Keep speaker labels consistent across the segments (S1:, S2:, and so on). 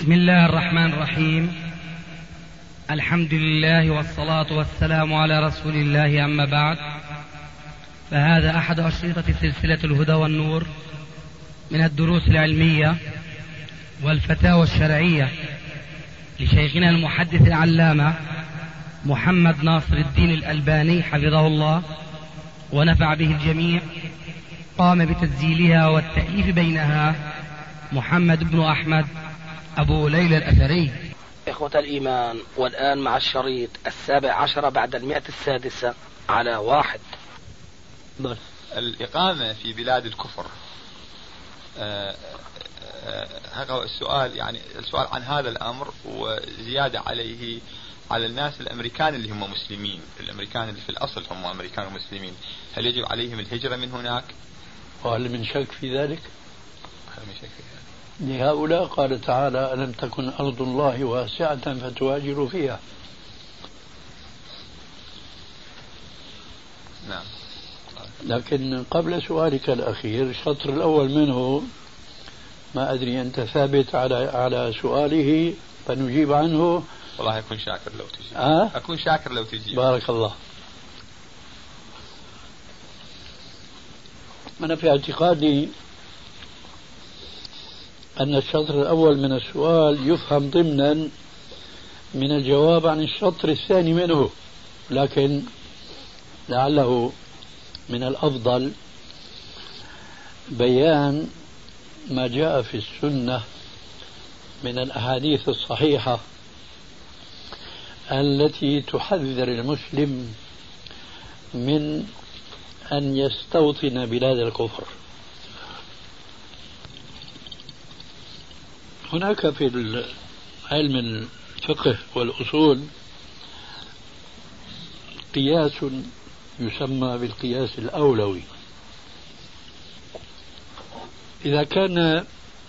S1: بسم الله الرحمن الرحيم. الحمد لله والصلاة والسلام على رسول الله، أما بعد، فهذا أحد أشرطة سلسلة الهدى والنور من الدروس العلمية والفتاوى الشرعية لشيخنا المحدث العلامة محمد ناصر الدين الألباني حفظه الله ونفع به الجميع. قام بتسجيلها والتأليف بينها محمد بن أحمد أبو ليلى الأثري.
S2: إخوة الإيمان، والآن مع الشريط 17 بعد 106 على 1.
S3: الإقامة في بلاد الكفر. هذا السؤال، يعني السؤال عن هذا الأمر وزيادة عليه على الناس الأمريكان اللي هم مسلمين، الأمريكان اللي في الأصل هم أمريكان مسلمين، هل يجب عليهم الهجرة من هناك؟
S4: وهل من شك في ذلك؟
S3: هل من شك في ذلك؟
S4: لهؤلاء قال تعالى: ألم تكن أرض الله واسعة فتهاجروا فيها.
S3: نعم.
S4: لكن قبل سؤالك الأخير، الشطر الأول منه ما أدري أنت ثابت على سؤاله فنجيب عنه.
S3: والله أكون شاكر لو تجيب. أكون شاكر لو تجيب.
S4: بارك الله. أنا في اعتقادي أن الشطر الأول من السؤال يفهم ضمنا من الجواب عن الشطر الثاني منه، لكن لعله من الأفضل بيان ما جاء في السنة من الأحاديث الصحيحة التي تحذر المسلم من أن يستوطن بلاد الكفر. هناك في علم الفقه والأصول قياس يسمى بالقياس الأولوي. إذا كان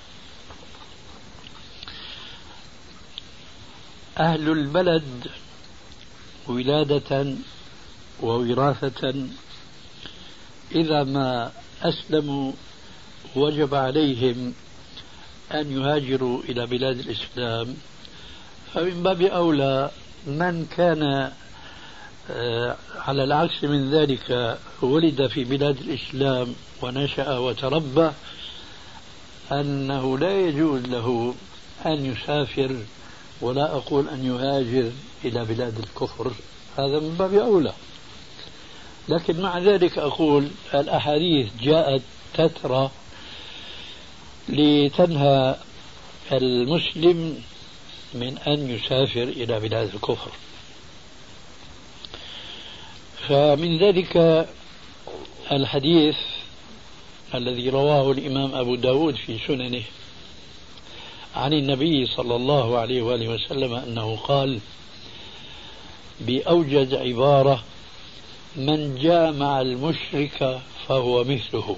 S4: أهل البلد ولادة ووراثة إذا ما أسلموا وجب عليهم أن يهاجروا إلى بلاد الإسلام، فمن باب أولى من كان على العكس من ذلك ولد في بلاد الإسلام ونشأ وتربى أنه لا يجوز له أن يسافر، ولا أقول أن يهاجر إلى بلاد الكفر، هذا من باب أولى. لكن مع ذلك أقول الأحاديث جاءت تترى لتنهى المسلم من أن يسافر إلى بلاد الكفر. فمن ذلك الحديث الذي رواه الإمام أبو داود في سننه عن النبي صلى الله عليه وآله وسلم أنه قال بأوجز عبارة: من جامع المشرك فهو مثله.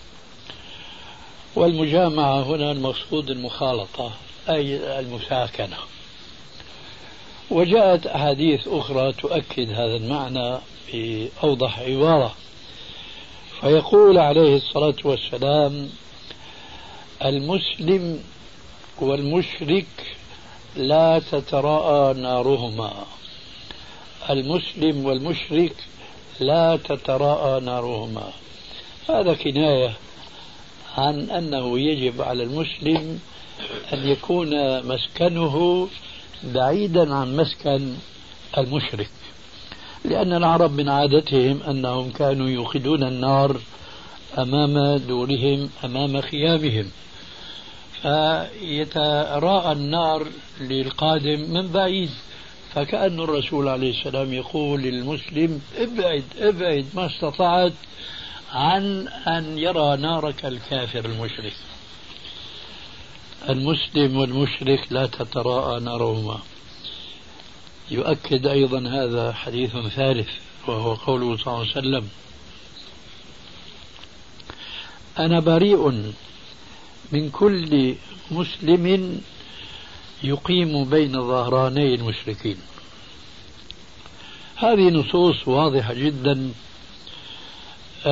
S4: والمجامعة هنا المقصود المخالطة، أي المساكنة. وجاءت أحاديث أخرى تؤكد هذا المعنى بأوضح عبارة، فيقول عليه الصلاة والسلام: المسلم والمشرك لا تتراءى نارهما. المسلم والمشرك لا تتراءى نارهما. هذا كناية عن أنه يجب على المسلم أن يكون مسكنه بعيدا عن مسكن المشرك، لأن العرب من عادتهم أنهم كانوا يوقدون النار أمام دورهم، أمام خيامهم، فيتراءى النار للقادم من بعيد، فكأن الرسول عليه السلام يقول للمسلم: ابعد ابعد ما استطعت عن أن يرى نارك الكافر المشرك. المسلم والمشرك لا تتراءى نارهما. يؤكد أيضا هذا حديث ثالث، وهو قوله صلى الله عليه وسلم: أنا بريء من كل مسلم يقيم بين ظهراني المشركين. هذه نصوص واضحة جدا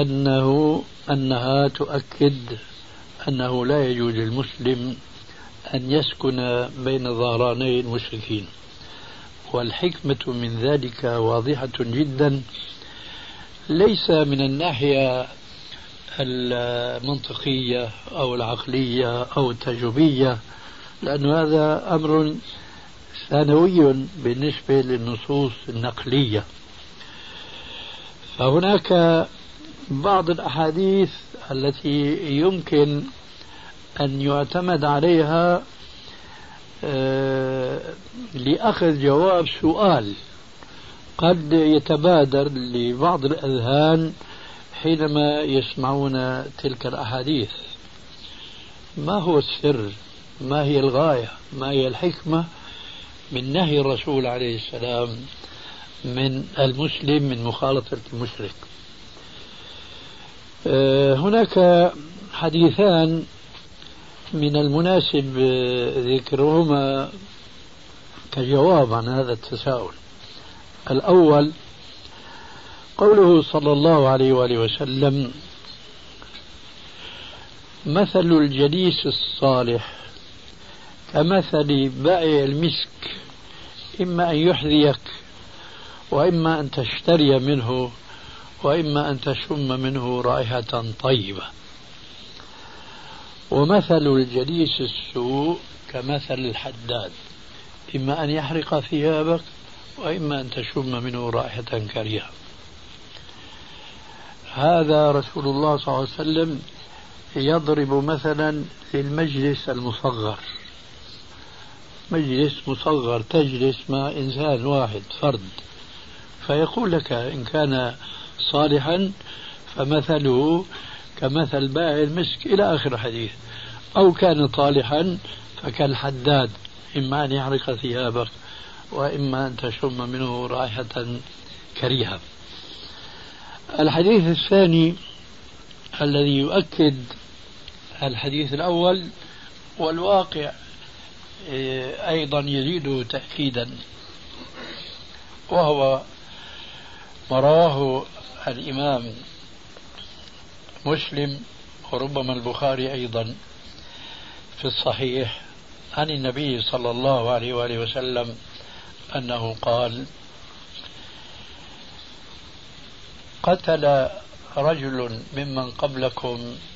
S4: أنها تؤكد أنه لا يجوز للمسلم أن يسكن بين ظهراني المشركين، والحكمة من ذلك واضحة جدا، ليس من الناحية المنطقية أو العقلية أو التجريبية، لأن هذا أمر ثانوي بالنسبة للنصوص النقلية. فهناك بعض الأحاديث التي يمكن أن يعتمد عليها لأخذ جواب سؤال قد يتبادر لبعض الأذهان حينما يسمعون تلك الأحاديث: ما هو السر؟ ما هي الغاية؟ ما هي الحكمة من نهي الرسول عليه السلام من المسلم من مخالطة المشرك؟ هناك حديثان من المناسب ذكرهما كجواب عن هذا التساؤل. الأول قوله صلى الله عليه وآله وسلم: مثل الجليس الصالح كمثل بائع المسك، إما أن يحذيك وإما أن تشتري منه وإما أن تشم منه رائحة طيبة. ومثل الجليس السوء كمثل الحداد، إما أن يحرق ثيابك وإما أن تشم منه رائحة كريهة. هذا رسول الله صلى الله عليه وسلم يضرب مثلا للمجلس المصغر، مجلس مصغر تجلس مع إنسان واحد فرد، فيقول لك إن كان صالحا فمثله كمثل بائع المسك إلى آخر الحديث، أو كان طالحا فكالحداد، إما أن يحرق ثيابك وإما أن تشم منه رائحة كريهة. الحديث الثاني الذي يؤكد الحديث الأول والواقع أيضا يزيد تأكيدا، وهو ما رواه الإمام مسلم وربما البخاري أيضا في الصحيح عن النبي صلى الله عليه وآله وسلم أنه قال: قتل رجل ممن قبلكم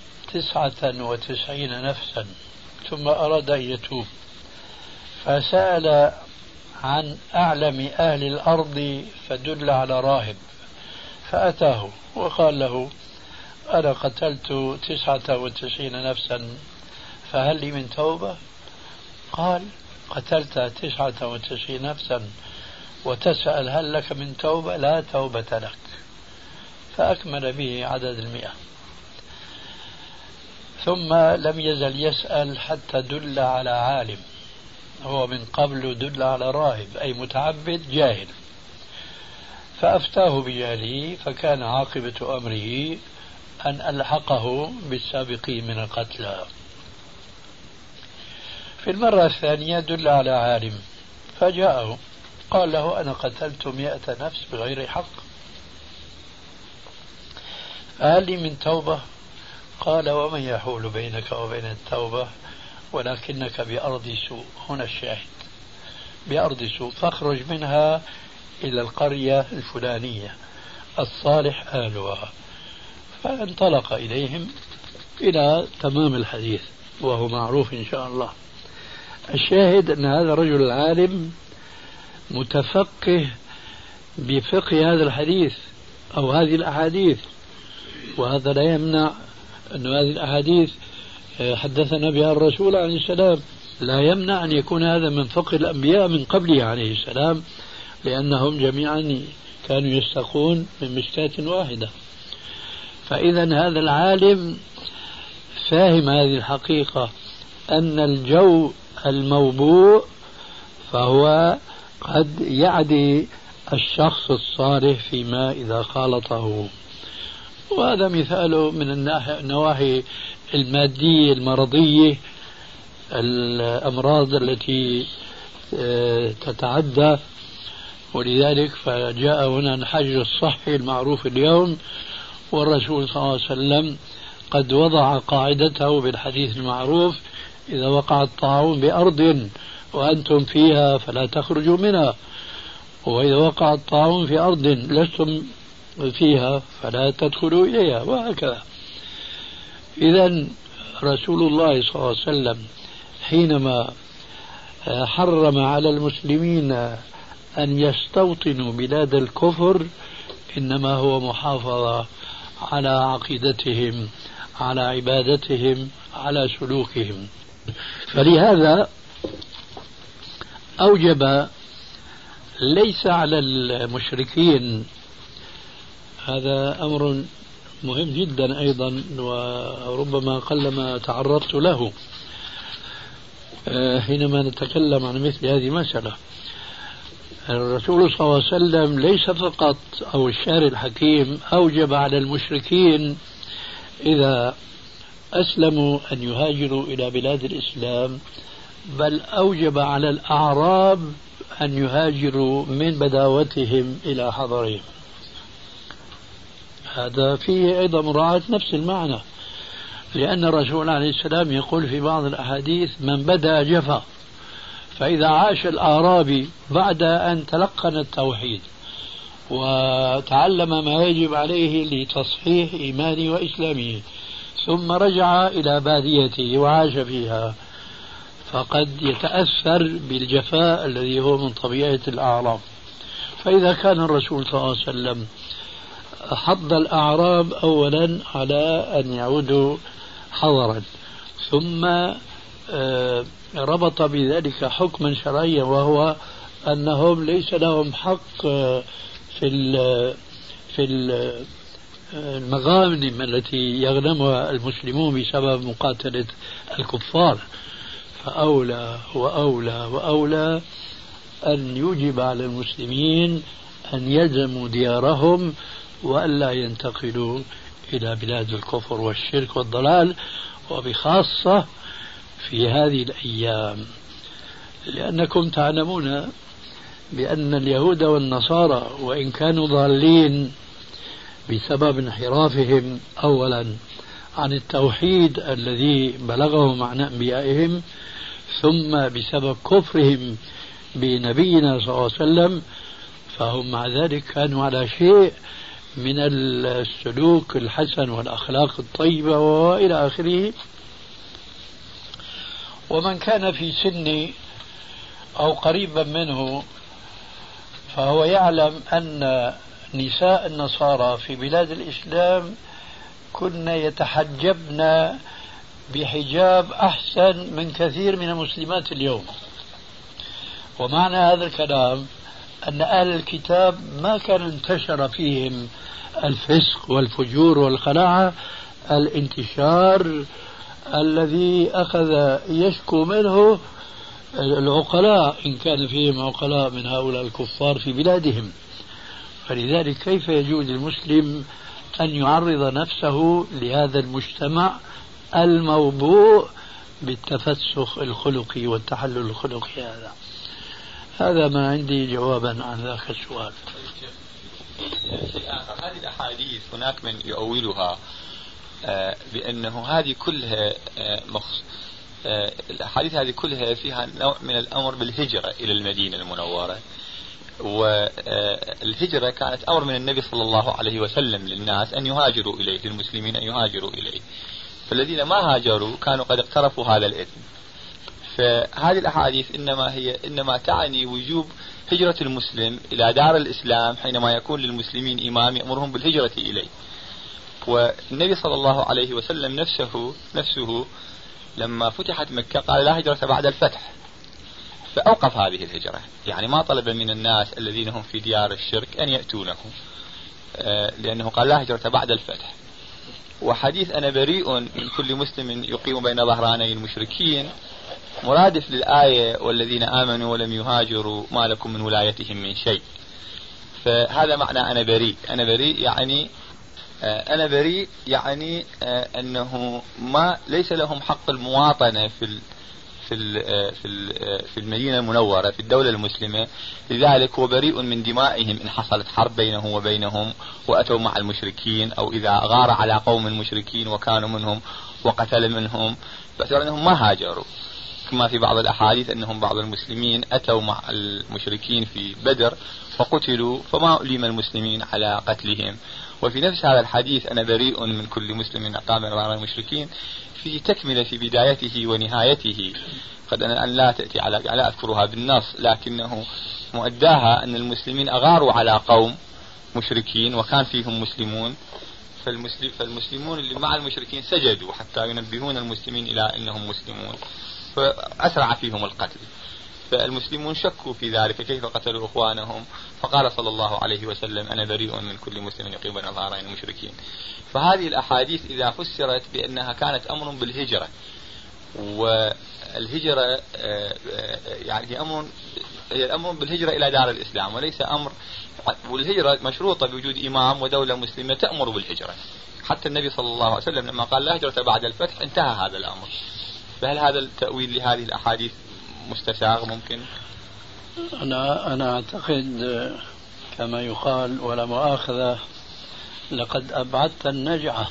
S4: 99 نفسا ثم أراد أن يتوب، فسأل عن أعلم أهل الأرض فدل على راهب، فأتاه وقال له: أنا قتلت 99 نفسا فهل لي من توبة؟ قال: قتلت 99 نفسا وتسأل هل لك من توبة؟ لا توبة لك. فأكمل به عدد 100، ثم لم يزل يسأل حتى دل على عالم، هو من قبل دل على راهب أي متعبد جاهل، فأفتاه بجهله، فكان عاقبة أمره أن ألحقه بالسابقين من القتلى. في المرة الثانية دل على عالم فجاءه قال له: أنا قتلت 100 نفس بغير حق، هل لي من توبة؟ قال: ومن يحول بينك وبين التوبة ولكنك بأرض سوء. هنا الشاهد: بأرض سوء، فاخرج منها إلى القرية الفلانية الصالح أهلها. فانطلق إليهم إلى تمام الحديث وهو معروف إن شاء الله. الشاهد أن هذا الرجل العالم متفقه بفقه هذا الحديث أو هذه الأحاديث، وهذا لا يمنع أن هذه الأحاديث حدثنا بها الرسول عليه السلام، لا يمنع أن يكون هذا من فقه الأنبياء من قبله عليه السلام، لأنهم جميعا كانوا يستقون من مشكاة واحدة. فإذا هذا العالم فاهم هذه الحقيقة، أن الجو الموبوء فهو قد يعدي الشخص الصالح فيما إذا خالطه. وهذا مثاله من النواحي المادية المرضية، الأمراض التي تتعدى، ولذلك فجاء هنا الحجر الصحي المعروف اليوم، والرسول صلى الله عليه وسلم قد وضع قاعدته بالحديث المعروف: إذا وقع الطاعون بأرض وأنتم فيها فلا تخرجوا منها، وإذا وقع الطاعون في أرض لستم فيها فلا تدخلوا إليها، وهكذا. إذن رسول الله صلى الله عليه وسلم حينما حرم على المسلمين أن يستوطنوا بلاد الكفر إنما هو محافظة على عقيدتهم، على عبادتهم، على سلوكهم. فلهذا أوجب ليس على المشركين، هذا أمر مهم جدا أيضا وربما قلما تعرضت له حينما نتكلم عن مثل هذه المسألة. الرسول صلى الله عليه وسلم ليس فقط أو الشارع الحكيم أوجب على المشركين إذا أسلموا أن يهاجروا إلى بلاد الإسلام، بل أوجب على الأعراب أن يهاجروا من بداوتهم إلى حضرهم. هذا فيه أيضا مراعاة نفس المعنى، لأن الرسول عليه السلام يقول في بعض الأحاديث من بدأ جفا. فإذا عاش الأعرابي بعد أن تلقن التوحيد وتعلم ما يجب عليه لتصحيح إيمانه وإسلامه ثم رجع إلى باديته وعاش فيها، فقد يتأثر بالجفاء الذي هو من طبيعة الأعراب. فإذا كان الرسول صلى الله عليه وسلم حض الأعراب أولا على أن يعودوا حضرا، ثم ربط بذلك حكما شرعيا، وهو أنهم ليس لهم حق في المغانم التي يغنمها المسلمون بسبب مقاتلة الكفار، فأولى وأولى وأولى أن يوجب على المسلمين أن يلزموا ديارهم وألا ينتقلوا إلى بلاد الكفر والشرك والضلال، وبخاصة في هذه الأيام، لأنكم تعلمون بأن اليهود والنصارى وإن كانوا ضالين بسبب انحرافهم أولا عن التوحيد الذي بلغهم عن أنبيائهم، ثم بسبب كفرهم بنبينا صلى الله عليه وسلم، فهم مع ذلك كانوا على شيء من السلوك الحسن والأخلاق الطيبة وإلى آخره. ومن كان في سني أو قريبا منه فهو يعلم أن نساء النصارى في بلاد الإسلام كن يتحجبن بحجاب أحسن من كثير من المسلمات اليوم. ومعنى هذا الكلام أن أهل الكتاب ما كان انتشر فيهم الفسق والفجور والخلاعة الانتشار الذي أخذ يشكو منه العقلاء، إن كان فيهم عقلاء من هؤلاء الكفار في بلادهم. فلذلك كيف يجوز للمسلم أن يعرض نفسه لهذا المجتمع الموبوء بالتفسخ الخلقي والتحلل الخلقي؟ هذا ما عندي جوابا عن ذاك السؤال.
S3: هذه الأحاديث هناك من يؤولها بأنه هذه كلها الأحاديث هذه كلها فيها نوع من الأمر بالهجرة إلى المدينة المنورة، والهجرة كانت أمر من النبي صلى الله عليه وسلم للناس أن يهاجروا إليه، للمسلمين أن يهاجروا إليه، فالذين ما هاجروا كانوا قد اقترفوا هذا الإثم. فهذه الأحاديث إنما تعني وجوب هجرة المسلم إلى دار الإسلام حينما يكون للمسلمين إمام يأمرهم بالهجرة إليه. والنبي صلى الله عليه وسلم نفسه لما فتحت مكة قال لا هجرة بعد الفتح، فأوقف هذه الهجرة، يعني ما طلب من الناس الذين هم في ديار الشرك أن يأتونه، لأنه قال لا هجرة بعد الفتح. وحديث أنا بريء من كل مسلم يقيم بين ظهراني المشركين مرادف للآية والذين آمنوا ولم يهاجروا ما لكم من ولايتهم من شيء. فهذا معنى أنا بريء يعني أنه ما ليس لهم حق المواطنة في المدينة المنورة في الدولة المسلمة، لذلك هو بريء من دمائهم إن حصلت حرب بينه وبينهم وأتوا مع المشركين، أو إذا غار على قوم المشركين وكانوا منهم وقتل منهم، باعتبار أنهم ما هاجروا، كما في بعض الأحاديث أنهم بعض المسلمين أتوا مع المشركين في بدر فقتلوا فما أليم المسلمين على قتلهم. وفي نفس هذا الحديث أنا بريء من كل مسلم أقام مع المشركين في تكملة في بدايته ونهايته، قد أنا لا تأتي على لا أذكرها بالنص، لكنه مؤداها أن المسلمين أغاروا على قوم مشركين وكان فيهم مسلمون، فالمسلمون اللي مع المشركين سجدوا حتى ينبهون المسلمين إلى أنهم مسلمون، فأسرع فيهم القتل. فالمسلمون شكوا في ذلك كيف قتلوا إخوانهم، فقال صلى الله عليه وسلم أنا بريء من كل مسلم يقيم بين ظهرين المشركين. فهذه الأحاديث إذا فسرت بأنها كانت أمر بالهجرة، والهجرة يعني هي أمر بالهجرة إلى دار الإسلام وليس أمر، والهجرة مشروطة بوجود إمام ودولة مسلمة تأمر بالهجرة. حتى النبي صلى الله عليه وسلم لما قال لا هجرة بعد الفتح انتهى هذا الأمر. فهل هذا التأويل لهذه الأحاديث مستساغ ممكن؟
S4: أنا أعتقد كما يقال ولا مؤاخذة لقد أبعدت النجعة.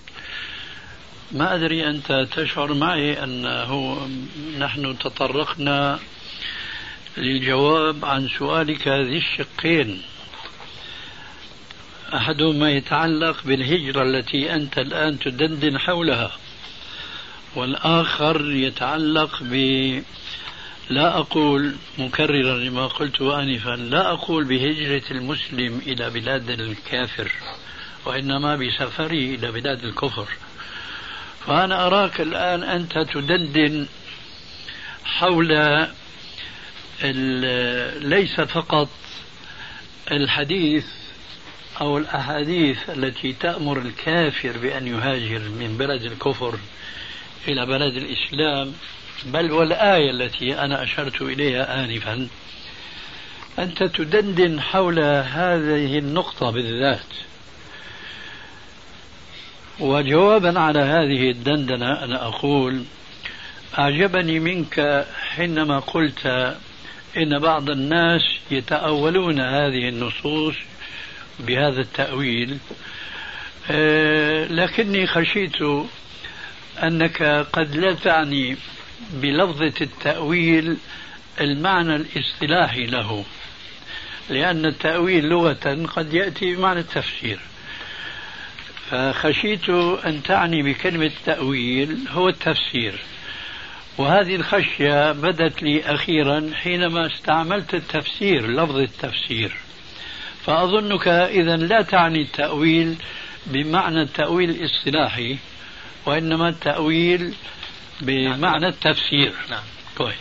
S4: ما أدري أنت تشعر معي أنه نحن تطرقنا للجواب عن سؤالك ذي الشقين، أحدهما يتعلق بالهجرة التي أنت الآن تدندن حولها، والآخر يتعلق لا أقول مكررا لما قلته آنفا، لا أقول بهجرة المسلم إلى بلاد الكافر، وإنما بسفره إلى بلاد الكفر. فأنا أراك الآن أنت تدندن حول ليس فقط الحديث أو الأحاديث التي تأمر الكافر بأن يهاجر من بلد الكفر إلى بلد الإسلام، بل والآية التي أنا أشرت إليها آنفا. أنت تدندن حول هذه النقطة بالذات، وجوابا على هذه الدندنة أنا أقول أعجبني منك حينما قلت إن بعض الناس يتأولون هذه النصوص بهذا التأويل، لكني خشيت أنك قد لا تعني بلفظة التأويل المعنى الاصطلاحي له، لأن التأويل لغة قد يأتي بمعنى التفسير، فخشيت أن تعني بكلمة تأويل هو التفسير. وهذه الخشية بدت لي أخيرا حينما استعملت التفسير، لفظ التفسير، فأظنك إذا لا تعني التأويل بمعنى التأويل الاصطلاحي، وإنما التأويل بمعنى التفسير.
S3: نعم.
S4: طيب.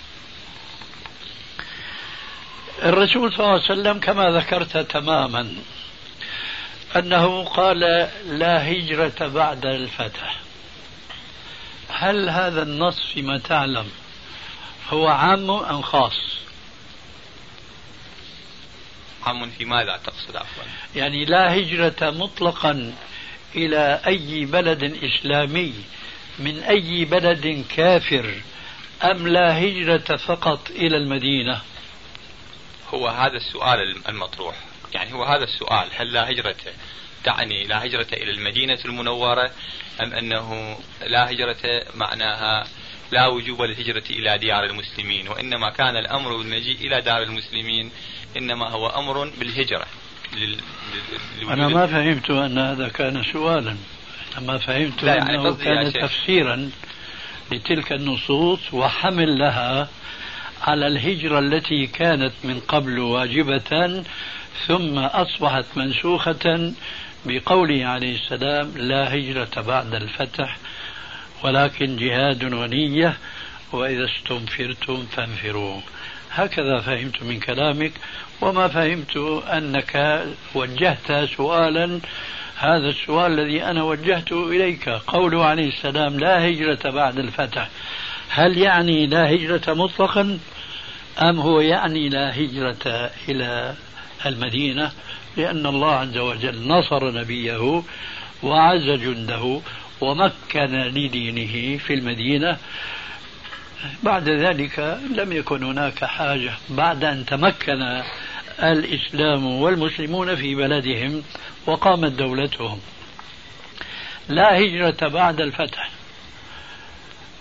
S4: الرسول صلى الله عليه وسلم كما ذكرت تماما أنه قال لا هجرة بعد الفتح. هل هذا النص فيما تعلم هو عام أم خاص؟
S3: عام في ماذا تقصد عفوا؟
S4: يعني لا هجرة مطلقا إلى أي بلد إسلامي من أي بلد كافر، أم لا هجرة فقط إلى المدينة؟
S3: هو هذا السؤال المطروح، يعني هو هذا السؤال، هل لا هجرة تعني لا هجرة إلى المدينة المنورة، أم أنه لا هجرة معناها لا وجوب للهجرة إلى ديار المسلمين، وإنما كان الأمر بالمجيء إلى دار المسلمين إنما هو أمر بالهجرة
S4: أنا ما فهمت أن هذا كان سؤالا، أما فهمت أنه كان تفسيرا لتلك النصوص وحمل لها على الهجرة التي كانت من قبل واجبة ثم أصبحت منسوخة بقوله عليه السلام لا هجرة بعد الفتح ولكن جهاد ونية وإذا استنفرتم فانفروا. هكذا فهمت من كلامك، وما فهمت أنك وجهت سؤالا، هذا السؤال الذي أنا وجهته إليك، قوله عليه السلام لا هجرة بعد الفتح، هل يعني لا هجرة مطلقا أم هو يعني لا هجرة إلى المدينة؟ لأن الله عز وجل نصر نبيه وعز جنده ومكن لدينه في المدينة، بعد ذلك لم يكن هناك حاجة بعد أن تمكن الإسلام والمسلمون في بلدهم وقامت دولتهم. لا هجرة بعد الفتح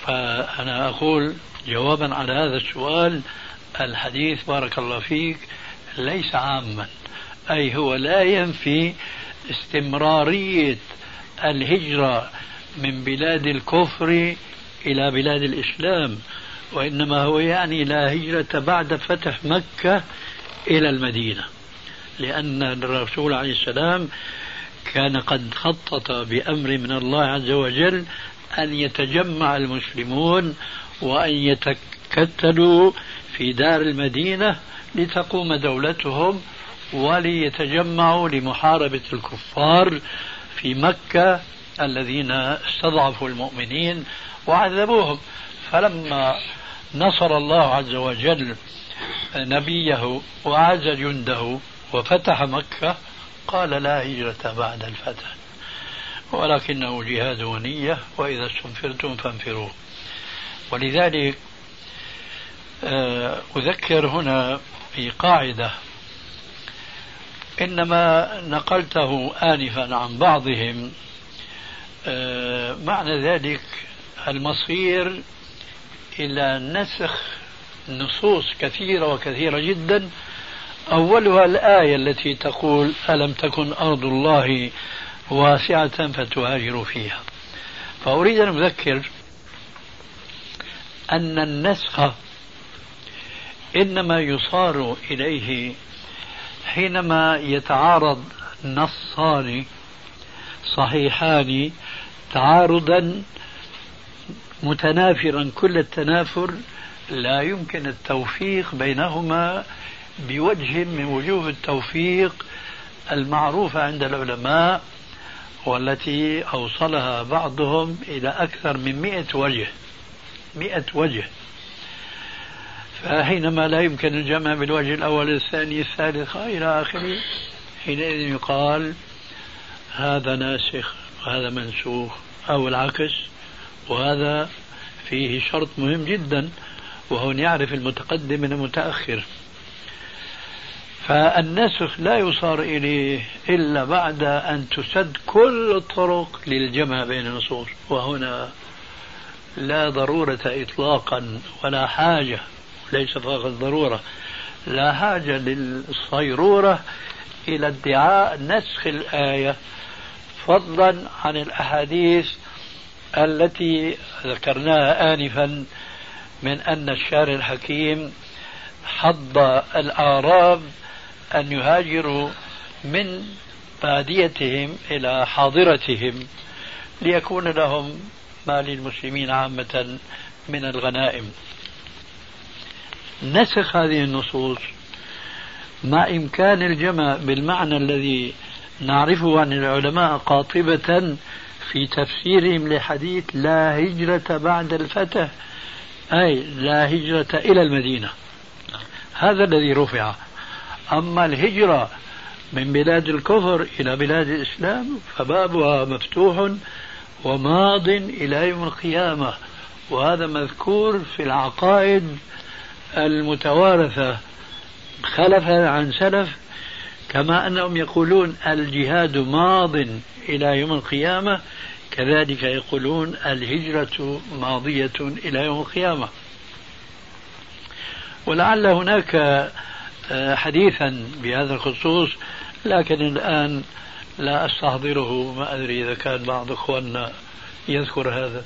S4: فأنا أقول جوابا على هذا السؤال: الحديث بارك الله فيك ليس عاما، أي هو لا ينفي استمرارية الهجرة من بلاد الكفر إلى بلاد الإسلام، وإنما هو يعني لا هجرة بعد فتح مكة إلى المدينة، لأن الرسول عليه السلام كان قد خطط بأمر من الله عز وجل أن يتجمع المسلمون وأن يتكتلوا في دار المدينة لتقوم دولتهم، وليتجمعوا لمحاربة الكفار في مكة الذين استضعفوا المؤمنين وعذبوهم. فلما نصر الله عز وجل نبيه وأعز جنده وفتح مكة قال: لا هجرة بعد الفتح، ولكنه جهاد ونية، وإذا استنفرتم فانفروا. ولذلك أذكر هنا في قاعدة إنما نقلته آنفا عن بعضهم، معنى ذلك المصير إلى نسخ نصوص كثيرة وكثيرة جدا، أولها الآية التي تقول: ألم تكن أرض الله واسعة فتهاجروا فيها. فأريد أن أذكر أن النسخ إنما يصار إليه حينما يتعارض نصان صحيحان تعارضا متنافرا كل التنافر، لا يمكن التوفيق بينهما بوجه من وجوه التوفيق المعروفة عند العلماء، والتي أوصلها بعضهم إلى أكثر من 100 وجه. فحينما لا يمكن الجمع بالوجه الأول الثاني الثالث إلى آخره، حينئذ يقال هذا ناسخ وهذا منسوخ أو العكس. وهذا فيه شرط مهم جدا، وهو أن يعرف المتقدم من المتأخر. فالنسخ لا يصار إليه إلا بعد أن تسد كل الطرق للجمع بين النصوص، وهنا لا ضرورة إطلاقا ولا حاجة، ليس فقط ضرورة، لا حاجة للصيرورة إلى ادعاء نسخ الآية، فضلا عن الأحاديث التي ذكرناها آنفا من أن الشارع الحكيم حض الأعراب أن يهاجروا من باديتهم إلى حاضرتهم ليكون لهم ما للمسلمين عامة من الغنائم. نسخ هذه النصوص مع إمكان الجمع بالمعنى الذي نعرفه عن العلماء قاطبة في تفسيرهم لحديث لا هجرة بعد الفتح، أي لا هجرة إلى المدينة، هذا الذي رفع. أما الهجرة من بلاد الكفر إلى بلاد الإسلام فبابها مفتوح وماض إلى يوم القيامة، وهذا مذكور في العقائد المتوارثة خلفا عن سلف، كما أنهم يقولون الجهاد ماض إلى يوم القيامة، كذلك يقولون الهجرة ماضية إلى يوم القيامة. ولعل هناك حديثا بهذا الخصوص، لكن الآن لا أستحضره، ما أدري إذا كان بعض أخواننا يذكر هذا.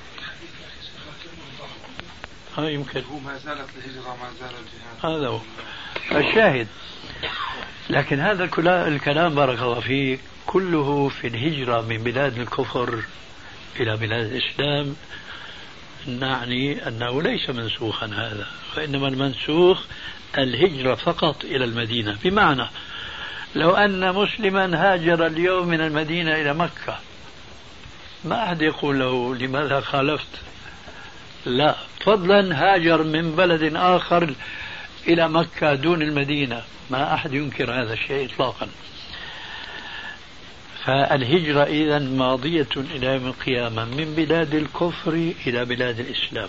S4: يمكن
S5: ما زالت الهجرة ما زال الجهاد،
S4: هذا هو الشاهد. لكن هذا الكلام بارك الله فيه كله في الهجرة من بلاد الكفر إلى بلاد الإسلام، نعني أنه ليس منسوخا هذا، وإنما المنسوخ الهجرة فقط إلى المدينة. بمعنى لو أن مسلما هاجر اليوم من المدينة إلى مكة، ما أحد يقول له لماذا خالفت، لا، فضلا هاجر من بلد آخر إلى مكة دون المدينة، ما أحد ينكر هذا الشيء إطلاقا. فالهجرة إذن ماضية إلى يوم القيامة من بلاد الكفر إلى بلاد الإسلام.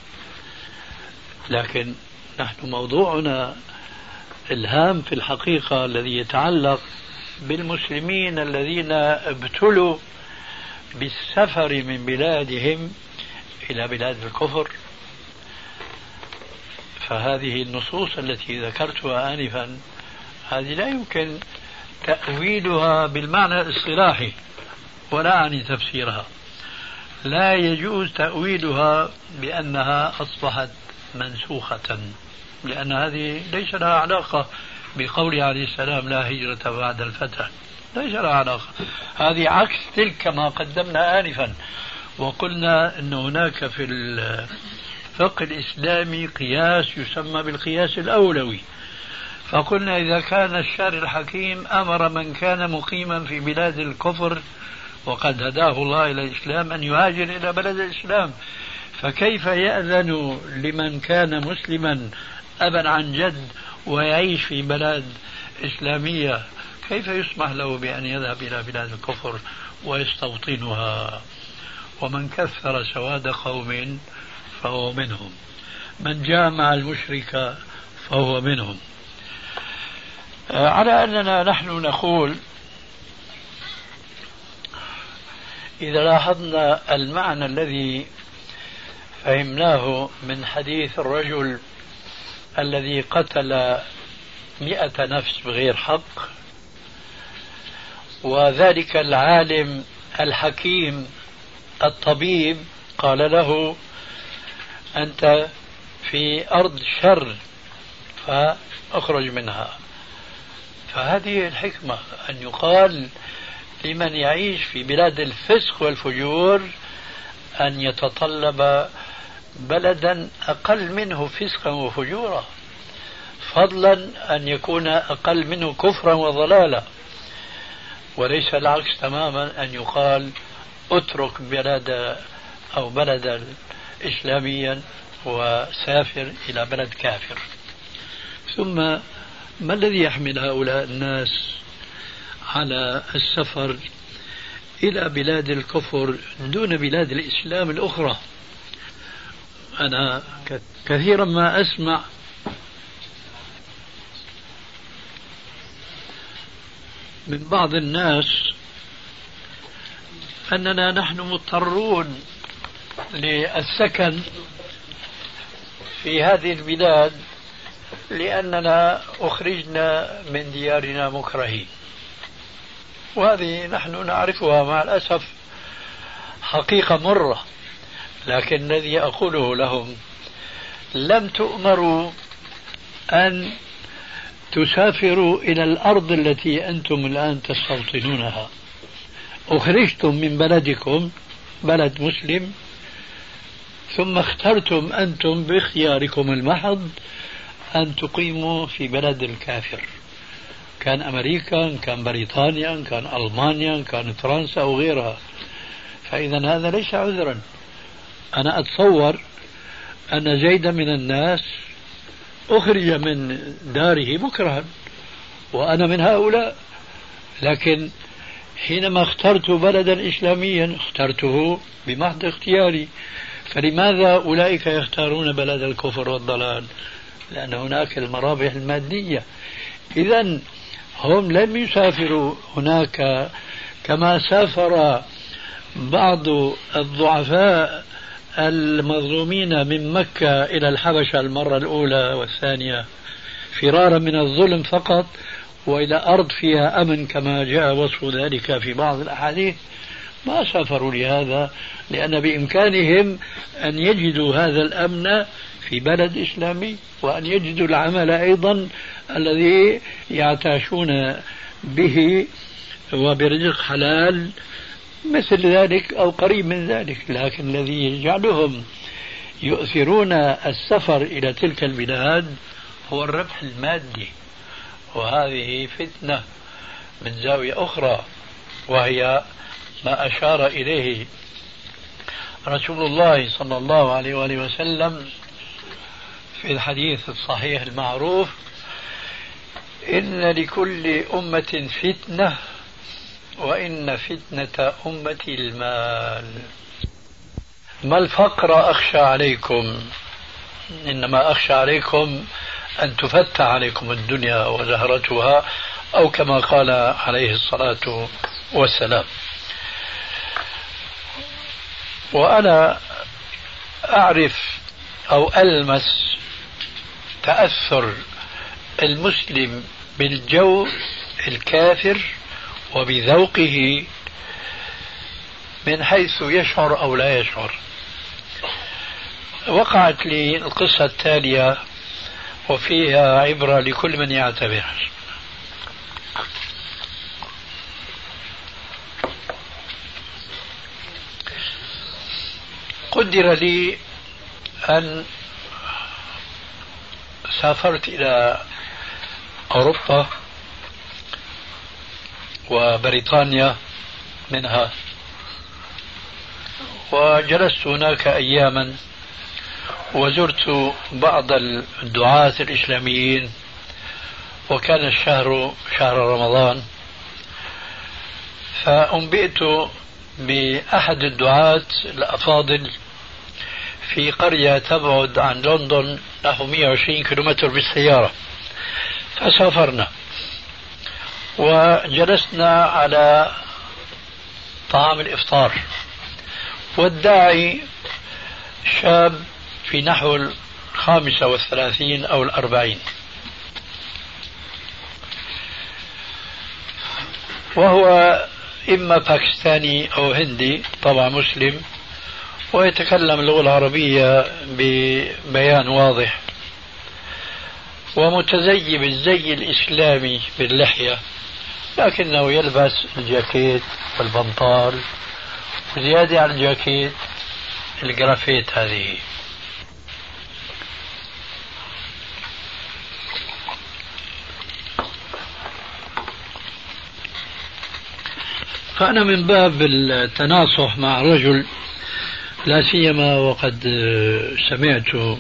S4: لكن نحن موضوعنا الهام في الحقيقة الذي يتعلق بالمسلمين الذين ابتلوا بالسفر من بلادهم إلى بلاد الكفر، فهذه النصوص التي ذكرتها آنفا هذه لا يمكن تأويلها بالمعنى الاصطلاحي ولا أعني تفسيرها. لا يجوز تأويلها بأنها أصبحت منسوخة، لأن هذه ليس لها علاقة بقوله عليه السلام لا هجرة بعد الفتح، ليس لها علاقة. هذه عكس تلك كما قدمنا آنفا، وقلنا أن هناك في الفقه الإسلامي قياس يسمى بالقياس الأولوي، فقلنا إذا كان الشارع الحكيم أمر من كان مقيما في بلاد الكفر وقد هداه الله إلى الإسلام أن يهاجر إلى بلد الإسلام، فكيف يأذن لمن كان مسلما أبا عن جد ويعيش في بلاد إسلامية، كيف يسمح له بأن يذهب إلى بلاد الكفر ويستوطنها؟ ومن كثر سواد قوم فهو منهم، من جامع المشرك فهو منهم. على أننا نحن نقول إذا لاحظنا المعنى الذي فهمناه من حديث الرجل الذي قتل 100 نفس بغير حق، وذلك العالم الحكيم الطبيب قال له أنت في أرض شر فأخرج منها. فهذه الحكمة أن يقال لمن يعيش في بلاد الفسق والفجور أن يتطلب بلدا أقل منه فسقا وفجورا، فضلا أن يكون أقل منه كفرا وضلالا، وليس العكس تماما أن يقال اترك بلد أو بلدا إسلاميا وسافر إلى بلد كافر. ثم ما الذي يحمل هؤلاء الناس على السفر إلى بلاد الكفر دون بلاد الإسلام الأخرى؟ أنا كثيرا ما أسمع من بعض الناس أننا نحن مضطرون للسكن في هذه البلاد لأننا أخرجنا من ديارنا مكرهين، وهذه نحن نعرفها مع الأسف حقيقة مرة. لكن الذي أقوله لهم لم تؤمروا أن تسافروا إلى الأرض التي أنتم الآن تستوطنونها، أخرجتم من بلدكم بلد مسلم ثم اخترتم أنتم باختياركم المحض أن تقيموا في بلد الكافر، كان أمريكا، كان بريطانيا، كان ألمانيا، كان فرنسا أو غيرها. فإذا هذا ليس عذرا. أنا أتصور أن زيدا من الناس أخرج من داره مكرها وأنا من هؤلاء، لكن حينما اخترت بلدا إسلاميا اخترته بمحض اختياري. فلماذا أولئك يختارون بلد الكفر والضلال؟ لأن هناك المرابح المادية. إذن هم لم يسافروا هناك كما سافر بعض الضعفاء المظلومين من مكة إلى الحبشة المرة الأولى والثانية فرارا من الظلم فقط، وإلى أرض فيها أمن كما جاء وصف ذلك في بعض الأحاديث. ما سافروا لهذا، لأن بإمكانهم أن يجدوا هذا الأمن في بلد إسلامي، وأن يجدوا العمل أيضا الذي يعتاشون به وبرزق حلال مثل ذلك أو قريب من ذلك. لكن الذي يجعلهم يؤثرون السفر إلى تلك البلاد هو الربح المادي، وهذه فتنة من زاوية أخرى، وهي ما أشار إليه رسول الله صلى الله عليه وآله وسلم في الحديث الصحيح المعروف: إن لكل أمة فتنة وإن فتنة أمتي المال. ما الفقر أخشى عليكم، إنما أخشى عليكم أن تفتح عليكم الدنيا وزهرتها، أو كما قال عليه الصلاة والسلام. وأنا أعرف أو ألمس تأثر المسلم بالجو الكافر وبذوقه من حيث يشعر أو لا يشعر. وقعت لي القصة التالية وفيها عبرة لكل من يعتبر. قدر لي أن سافرت إلى أوروبا وبريطانيا منها، وجلست هناك أياما وزرت بعض الدعاة الإسلاميين، وكان الشهر شهر رمضان، فأنبئت بأحد الدعاة الأفاضل في قرية تبعد عن لندن نحو 120 كيلومتر بالسيارة. فسافرنا وجلسنا على طعام الإفطار، والداعي شاب في نحو 35 أو 40، وهو إما باكستاني أو هندي، طبعا مسلم، ويتكلم اللغة العربية ببيان واضح، ومتزي بالزي الإسلامي باللحية، لكنه يلبس الجاكيت والبنطال، وزيادة على الجاكيت الجرافيت هذه. فأنا من باب التناصح مع رجل، لا سيما وقد سمعت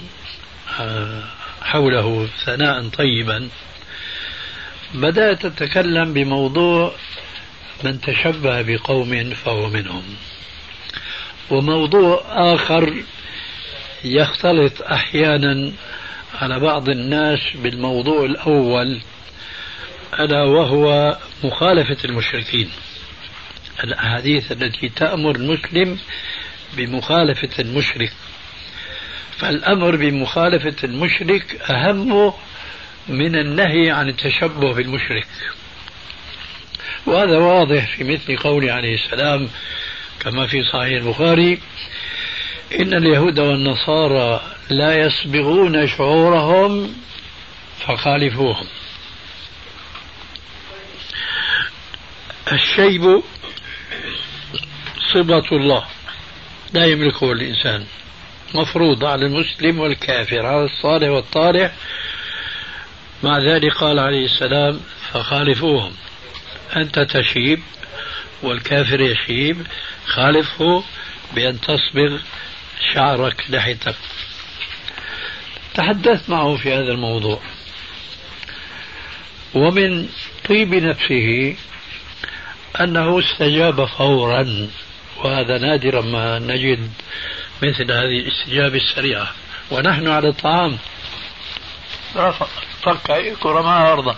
S4: حوله ثناء طيبا، بدأت أتكلم بموضوع من تشبه بقوم فهو منهم، وموضوع آخر يختلط أحيانا على بعض الناس بالموضوع الأول، ألا وهو مخالفة المشركين، الأحاديث التي تأمر المسلم بمخالفة المشرك. فالأمر بمخالفة المشرك أهم من النهي عن التشبه بالمشرك، وهذا واضح في مثل قوله عليه السلام كما في صحيح البخاري: إن اليهود والنصارى لا يصبغون شعورهم فخالفوهم. الشيب صبغة الله لا يملكه الإنسان، مفروض على المسلم والكافر، على الصالح والطالح. مع ذلك قال عليه السلام: فخالفوهم. أنت تشيب والكافر يشيب، خالفه بأن تصبغ شعرك لحيتك. تحدثت معه في هذا الموضوع، ومن طيب نفسه أنه استجاب فورا، وهذا نادرا ما نجد مثل هذه الاستجابة السريعة، ونحن على الطعام فك كرة ما أرضى.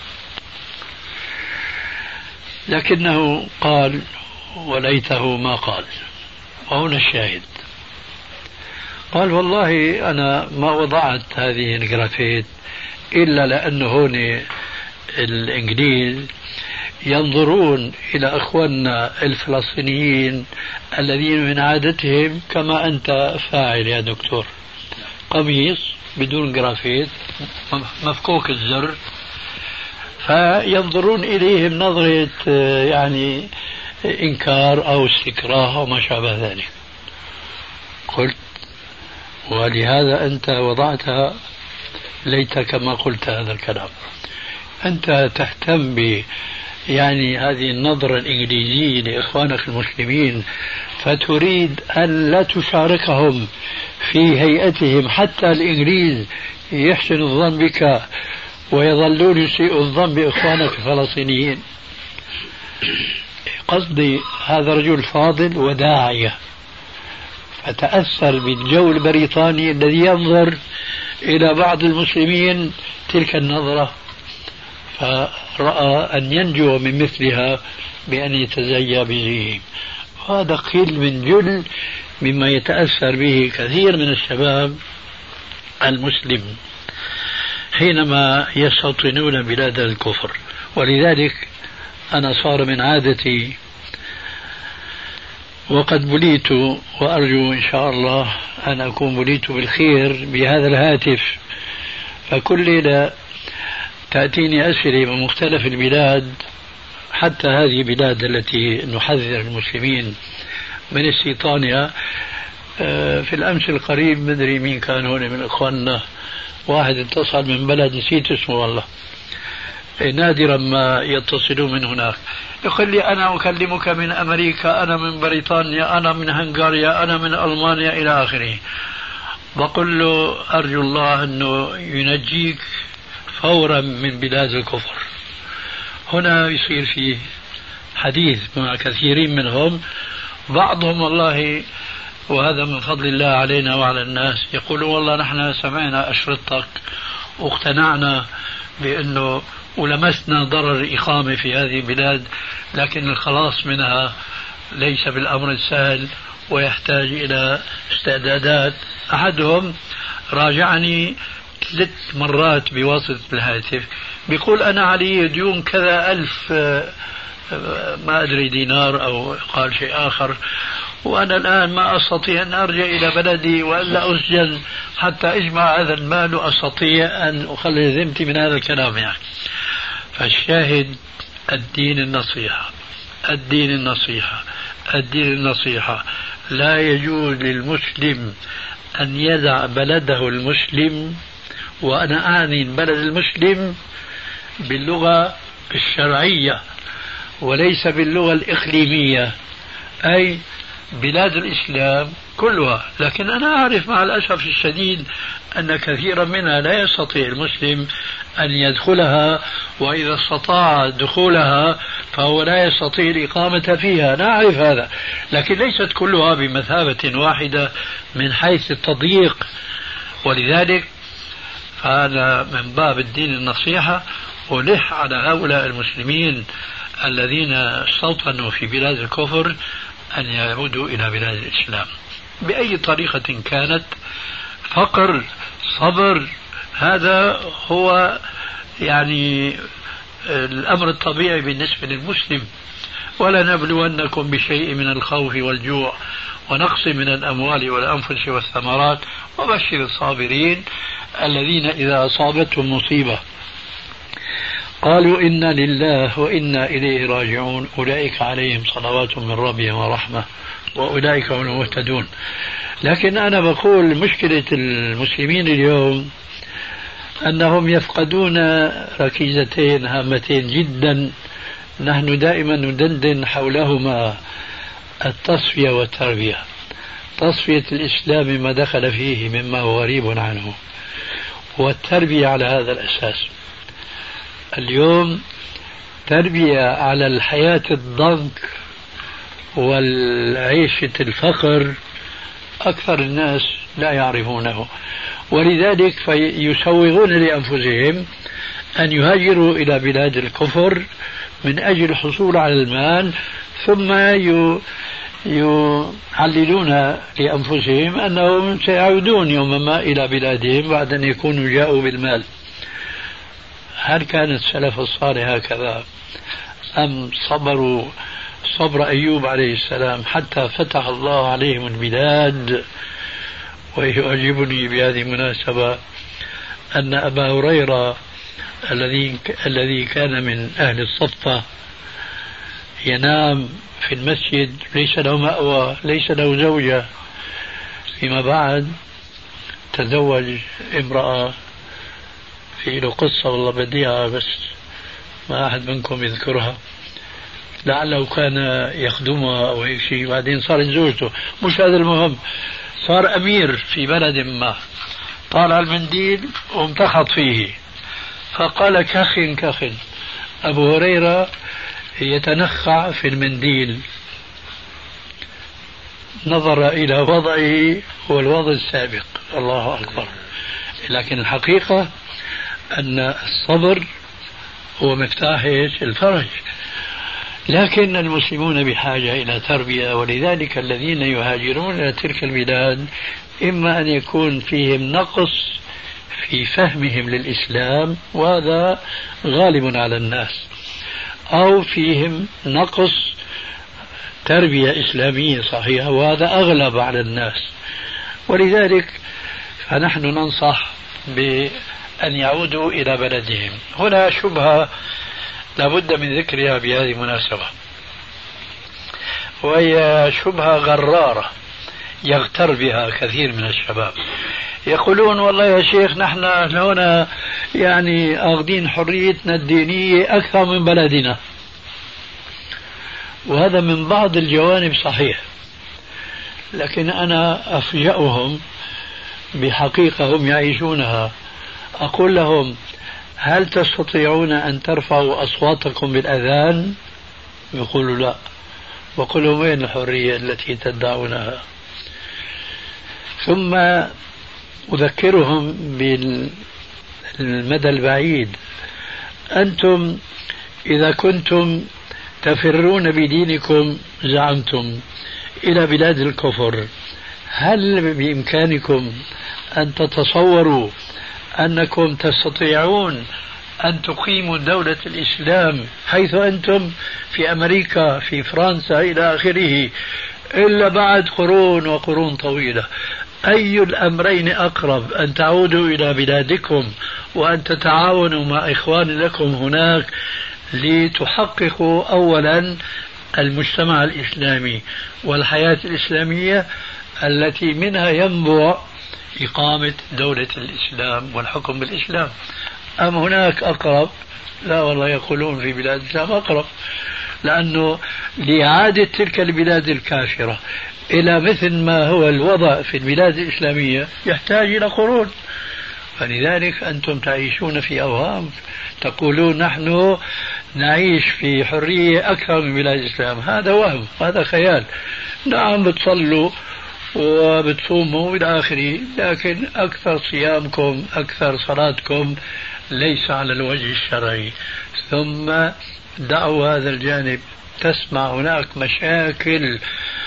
S4: لكنه قال وليته ما قال، وهنا الشاهد. قال: والله أنا ما وضعت هذه الجرافيت إلا لأنه هون الإنجليز ينظرون إلى أخواننا الفلسطينيين الذين من عادتهم كما أنت فاعل يا دكتور، قميص بدون جرافيت مفكوك الزر، فينظرون إليهم نظرة يعني إنكار أو استكراه أو ما شابه ذلك. قلت: ولهذا أنت وضعتها؟ ليت كما قلت هذا الكلام. أنت تهتم يعني هذه النظرة الإنجليزية لإخوانك المسلمين، فتريد أن لا تشاركهم في هيئتهم، حتى الإنجليز يحسن الظن بك ويظلون يسيء الظن بإخوانك الفلسطينيين. قصدي هذا رجل فاضل وداعية، فتأثر بالجو البريطاني الذي ينظر إلى بعض المسلمين تلك النظرة، فرأى أن ينجو من مثلها بأن يتزيى بزيهم. هذا قيل من جل مما يتأثر به كثير من الشباب المسلم حينما يستوطنون بلاد الكفر. ولذلك أنا صار من عادتي وقد بليت، وأرجو إن شاء الله أن أكون بليت بالخير بهذا الهاتف، فكل ليلة تأتيني أسئلة من مختلف البلاد، حتى هذه البلاد التي نحذر المسلمين من استيطانها. في الأمس القريب مدري مين كان هون من إخواننا، واحد اتصل من بلد نسيت اسمه والله، نادرا ما يتصلون من هناك، يقول لي أنا أكلمك من أمريكا، أنا من بريطانيا، أنا من هنغاريا، أنا من ألمانيا إلى آخره. بقول له أرجو الله أنه ينجيك فورا من بلاد الكفر. هنا يصير فيه حديث مع كثيرين منهم، بعضهم والله وهذا من فضل الله علينا وعلى الناس يقولون والله نحن سمعنا أشرطتك واقتنعنا بأنه ولمسنا ضرر الإقامة في هذه البلاد، لكن الخلاص منها ليس بالأمر السهل ويحتاج إلى استعدادات. أحدهم راجعني 3 مرات بواسطة الهاتف بيقول أنا علي ديون كذا 1000 ما أدري دينار أو قال شيء آخر، وأنا الآن ما أستطيع أن أرجع إلى بلدي وألا أسجن حتى أجمع هذا المال وأستطيع أن أخلص ذمتي من هذا الكلام يعني. فالشاهد الدين النصيحة، الدين النصيحة، الدين النصيحة. لا يجوز للمسلم أن يدع بلده المسلم، وأنا أعني البلد المسلم باللغة الشرعية وليس باللغة الإقليمية، أي بلاد الإسلام كلها. لكن أنا أعرف مع الأسف الشديد أن كثيرا منها لا يستطيع المسلم أن يدخلها، وإذا استطاع دخولها فهو لا يستطيع الإقامة فيها، نعرف هذا، لكن ليست كلها بمثابة واحدة من حيث التضييق. ولذلك فهذا من باب الدين النصيحة، ولح على هؤلاء المسلمين الذين استوطنوا في بلاد الكفر أن يعودوا إلى بلاد الإسلام بأي طريقة كانت. فقر، صبر، هذا هو يعني الأمر الطبيعي بالنسبة للمسلم. ولنبلونكم بشيء من الخوف والجوع ونقص من الأموال والأنفس والثمرات وبشر الصابرين الذين إذا أصابتهم مصيبة قالوا إنا لله وإنا إليه راجعون أولئك عليهم صلوات من ربهم ورحمة وأولئك هم المهتدون. لكن أنا بقول مشكلة المسلمين اليوم أنهم يفقدون ركيزتين هامتين جدا نحن دائما ندندن حولهما: التصفية والتربية. تصفية الإسلام ما دخل فيه مما هو غريب عنه، والتربية على هذا الأساس. اليوم تربية على الحياة الضنك والعيشة الفقر أكثر الناس لا يعرفونه، ولذلك فيسوغون لأنفسهم أن يهاجروا إلى بلاد الكفر من أجل الحصول على المال، ثم يعللون لأنفسهم أنهم سيعودون يوما ما إلى بلادهم بعد أن يكونوا جاءوا بالمال. هل كان السلف الصالح هكذا أم صبروا صبر أيوب عليه السلام حتى فتح الله عليهم البلاد؟ ويعجبني بهذه المناسبة أن أبا هريرة الذي كان من أهل الصفة ينام في المسجد، ليس له مأوى، ليس له زوجة، فيما بعد تزوج امرأة في له قصة والله بديعة بس ما أحد منكم يذكرها، لعله كان يخدمها أو هيك شيء، بعدين صارت زوجته، مش هذا المهم. صار أمير في بلد ما، طالع المنديل وامتخط فيه فقال كخ كخ. أبو هريرة يتنخع في المنديل، نظر إلى وضعه والوضع السابق، الله أكبر. لكن الحقيقة أن الصبر هو مفتاح الفرج، لكن المسلمون بحاجة إلى تربية، ولذلك الذين يهاجرون إلى تلك البلاد إما أن يكون فيهم نقص في فهمهم للإسلام، وهذا غالب على الناس، أو فيهم نقص تربية إسلامية صحيحة، وهذا أغلب على الناس. ولذلك فنحن ننصح بأن يعودوا إلى بلدهم. هنا شبهة لابد من ذكرها بهذه المناسبة، وهي شبهة غرارة يغتر بها كثير من الشباب. يقولون والله يا شيخ نحن هنا يعني أخذين حريتنا الدينية أكثر من بلدنا، وهذا من بعض الجوانب صحيح، لكن أنا أفجأهم بحقيقة هم يعيشونها. أقول لهم هل تستطيعون أن ترفعوا أصواتكم بالأذان؟ يقولوا لا. وقل لهم وين الحرية التي تدعونها؟ ثم أذكرهم بالمدى البعيد. أنتم إذا كنتم تفرون بدينكم زعمتم إلى بلاد الكفر، هل بإمكانكم أن تتصوروا أنكم تستطيعون أن تقيموا دولة الإسلام حيث أنتم في أمريكا في فرنسا إلى آخره إلا بعد قرون وقرون طويلة؟ أي الأمرين أقرب، أن تعودوا إلى بلادكم وأن تتعاونوا مع إخوان لكم هناك لتحققوا أولا المجتمع الإسلامي والحياة الإسلامية التي منها ينبع إقامة دولة الإسلام والحكم بالإسلام، أم هناك أقرب؟ لا والله يقولون في بلاد الإسلام أقرب، لأنه لإعادة تلك البلاد الكافرة إلى مثل ما هو الوضع في البلاد الإسلامية يحتاج إلى قرون. فلذلك أنتم تعيشون في أوهام، تقولون نحن نعيش في حرية أكثر من بلاد الإسلام، هذا وهم، هذا خيال. نعم بتصلوا وبتصوموا إلى آخره، لكن أكثر صيامكم أكثر صلاتكم ليس على الوجه الشرعي. ثم دعوا هذا الجانب. تسمع هناك مشاكل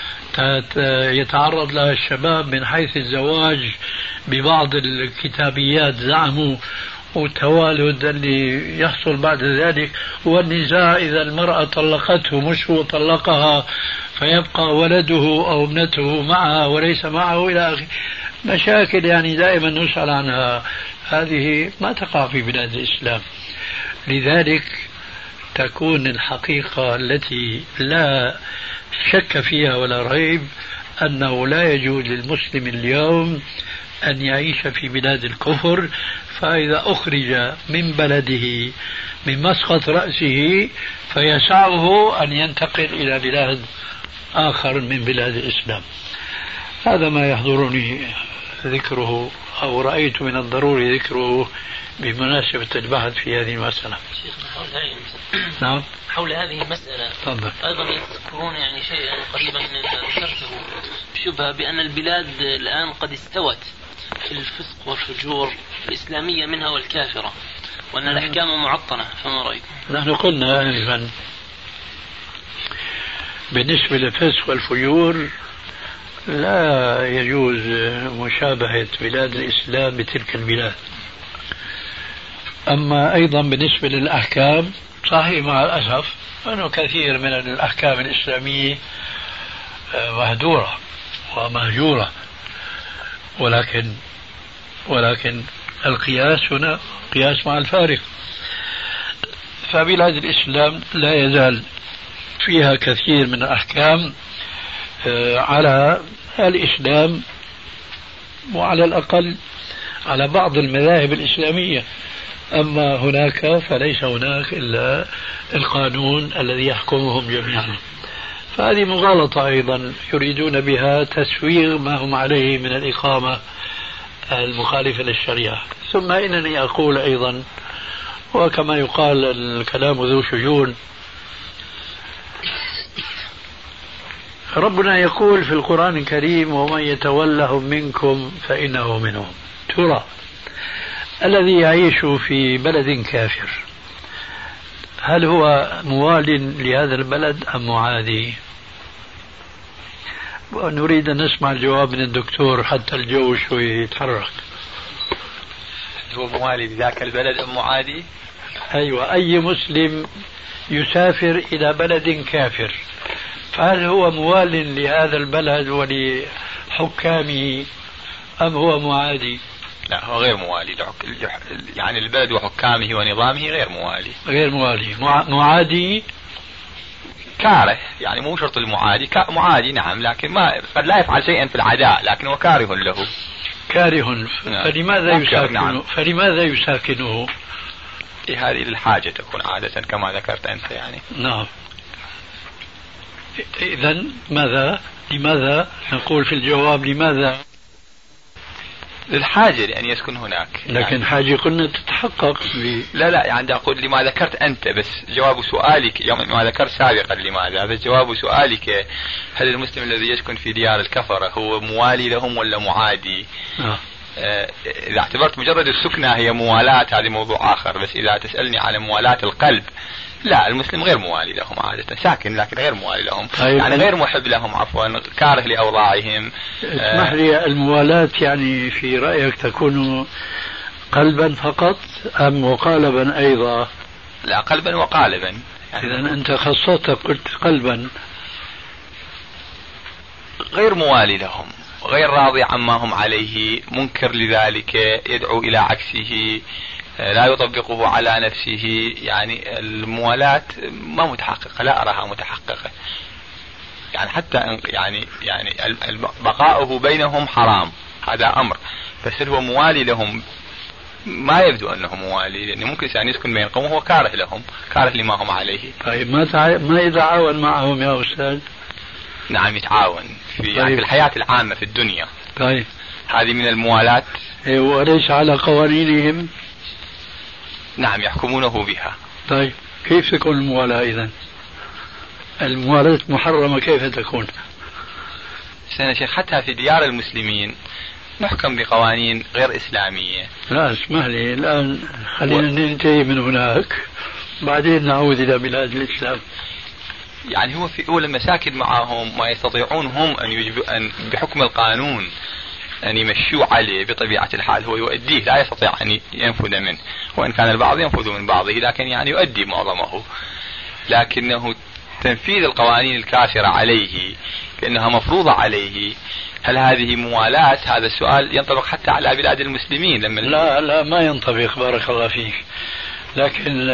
S4: يتعرض لها الشباب من حيث الزواج ببعض الكتابيات زعموا، والتوالد اللي يحصل بعد ذلك، والنزاع إذا المرأة طلقته مش هو طلقها فيبقى ولده أو ابنته معها وليس معه إلى آخره. مشاكل يعني دائما نسأل عنها، هذه ما تقع في بلاد الإسلام. لذلك تكون الحقيقة التي لا شك فيها ولا ريب أنه لا يجوز للمسلم اليوم أن يعيش في بلاد الكفر، فإذا أخرج من بلده من مسقط رأسه فيسعه أن ينتقل إلى بلاد آخر من بلاد الإسلام. هذا ما يحضرني ذكره أو رأيت من الضروري ذكره بمناسبة البحث في هذه المسألة. نعم.
S6: حول هذه المسألة
S4: طبعا.
S6: أيضا يذكرون يعني شيئا قريبا من ذكرته، شبهة بأن البلاد الآن قد استوت في الفسق والفجور الإسلامية منها والكافرة، وأن الأحكام معطنة، فما رأيكم؟
S4: نحن قلنا آنفا بالنسبة للفسق والفجور لا يجوز مشابهة بلاد الإسلام بتلك البلاد. أما أيضا بالنسبة للأحكام صحيح مع الأسف أنه كثير من الأحكام الإسلامية مهدورة ومهجورة، ولكن القياس هنا قياس مع الفارق. فبلاد الإسلام لا يزال فيها كثير من الأحكام على الإسلام، وعلى الأقل على بعض المذاهب الإسلامية. أما هناك فليس هناك إلا القانون الذي يحكمهم جميعا. فهذه مغالطة أيضا يريدون بها تسويغ ما هم عليه من الإقامة المخالفة للشريعة. ثم إنني أقول أيضا، وكما يقال الكلام ذو شجون، ربنا يقول في القرآن الكريم ومن يتولهم منكم فإنه منهم. ترى الذي يعيش في بلد كافر هل هو موال لهذا البلد أم معادي؟ ونريد أن نسمع الجواب من الدكتور حتى الجو شوي يتحرك.
S3: هو موالي لذاك البلد أم معادي؟
S4: أيوة، أي مسلم يسافر إلى بلد كافر فهل هو موال لهذا البلد ولحكامه أم هو معادي؟
S3: لا، هو غير موالي، يعني البلد وحكامه ونظامه غير موالي.
S4: غير موالي. معادي
S3: كاره، يعني مو شرط المعادي، معادي نعم، لكن ما قد لا يفعل شيئا في العداء لكن هو كاره له.
S4: كاره. فلماذا يساكنه؟
S3: نعم.
S4: فلماذا يساكنه؟
S3: هذه للحاجة تكون عادة كما ذكرت أنت يعني.
S4: نعم. إذن ماذا؟ لماذا نقول في الجواب لماذا؟
S3: للحاجة لأن يسكن هناك.
S4: لكن يعني حاجة قلنا تتحقق
S3: لا يعني أقول لما ذكرت أنت، بس جواب سؤالك يوم ما ذكرت سابقا لماذا، بس جواب سؤالك هل المسلم الذي يسكن في ديار الكفرة هو موالي لهم ولا معادي؟ إذا اعتبرت مجرد السكنة هي موالاة هذه موضوع آخر، بس إذا تسألني على موالاة القلب لا، المسلم غير موالي لهم عادة، ساكن لكن غير موالي لهم. يعني غير محب لهم، عفوا، كاره لأوضاعهم.
S4: اسمح لي، الموالاة يعني في رأيك تكون قلبا فقط أم وقالبا أيضا؟
S3: لا، قلبا وقالبا.
S4: يعني إذا أنت خصصت قلت قلبا.
S3: غير موالي لهم، غير راضي عما هم عليه، منكر لذلك، يدعو إلى عكسه، لا يطبقه على نفسه. يعني الموالاة ما متحققة، لا أراها متحققة. يعني حتى يعني بقاؤه بينهم حرام، هذا أمر، بس هو موالي لهم ما يبدو أنه موالي، لأنه ممكن إنسان يسكن بين قوم وهو كاره لهم، كاره لما هم عليه.
S4: طيب ما يتعاون معهم يا أستاذ؟
S3: نعم يتعاون في يعني في الحياة العامة في الدنيا.
S4: طيب
S3: هذه من الموالاة.
S4: وليس على قوانينهم؟
S3: نعم يحكمونه بها.
S4: طيب كيف تكون الموالاة إذن؟ الموالاة محرمة كيف تكون؟
S3: سنة شيخ، حتى في ديار المسلمين نحكم بقوانين غير إسلامية.
S4: لا اسمح لي الآن خلينا ننتهي من هناك بعدين نعود إلى بلاد الإسلام.
S3: يعني هو في أول المساكن معهم ما يستطيعون هم أن بحكم القانون أن يمشوا عليه بطبيعة الحال، هو يؤديه، لا يستطيع أن ينفذ منه، وإن كان البعض ينفذ من بعضه لكن يعني يؤدي معظمه. لكنه تنفيذ القوانين الكافرة عليه لأنها مفروضة عليه، هل هذه موالاة؟ هذا السؤال ينطبق حتى على بلاد المسلمين. لما
S4: لا ما ينطبق، بارك الله فيك. لكن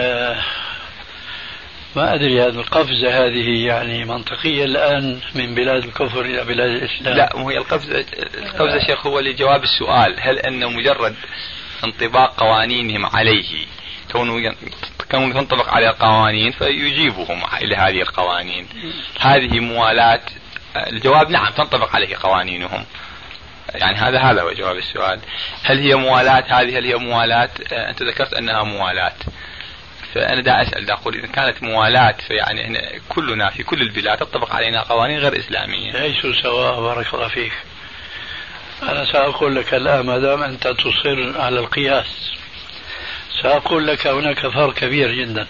S4: ما أدري هذه القفزة هذه يعني منطقية الآن من بلاد الكفر إلى بلاد الإسلام.
S3: لا، وهي القفزة شيخ هو لجواب السؤال، هل أنه مجرد انطباق قوانينهم عليه، كونه تنطبق على القوانين فيجيبهم إلى هذه القوانين، هذه موالاة؟ الجواب نعم تنطبق عليه قوانينهم. يعني هذا هو جواب السؤال، هل هي موالاة؟ هل هي موالاة؟ أنت ذكرت أنها موالاة، فأنا دا أسأل دا أقول إذا كانت موالاة فيعني كلنا في كل البلاد تطبق علينا قوانين غير إسلامية.
S4: ليسوا سواء، بارك الله فيك. أنا سأقول لك الآن ما دام أنت تصر على القياس، سأقول لك هناك فرق كبير جدا.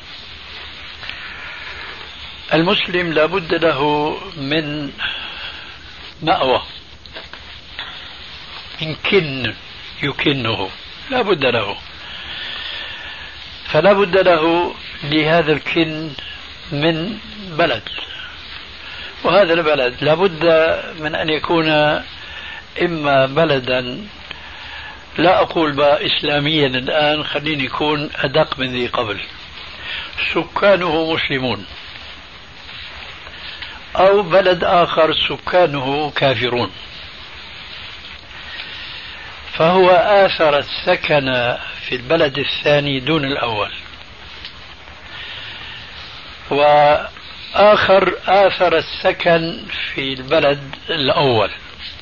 S4: المسلم لابد له من مأوى، إن يكنه لابد له، فلا بد له لهذا الكن من بلد، وهذا البلد لابد من أن يكون إما بلدا، لا أقول بقى إسلاميا الآن، خليني يكون أدق من ذي قبل، سكانه مسلمون، أو بلد آخر سكانه كافرون، فهو آثر السكن في البلد الثاني دون الأول، وآخر آثر السكن في البلد الأول.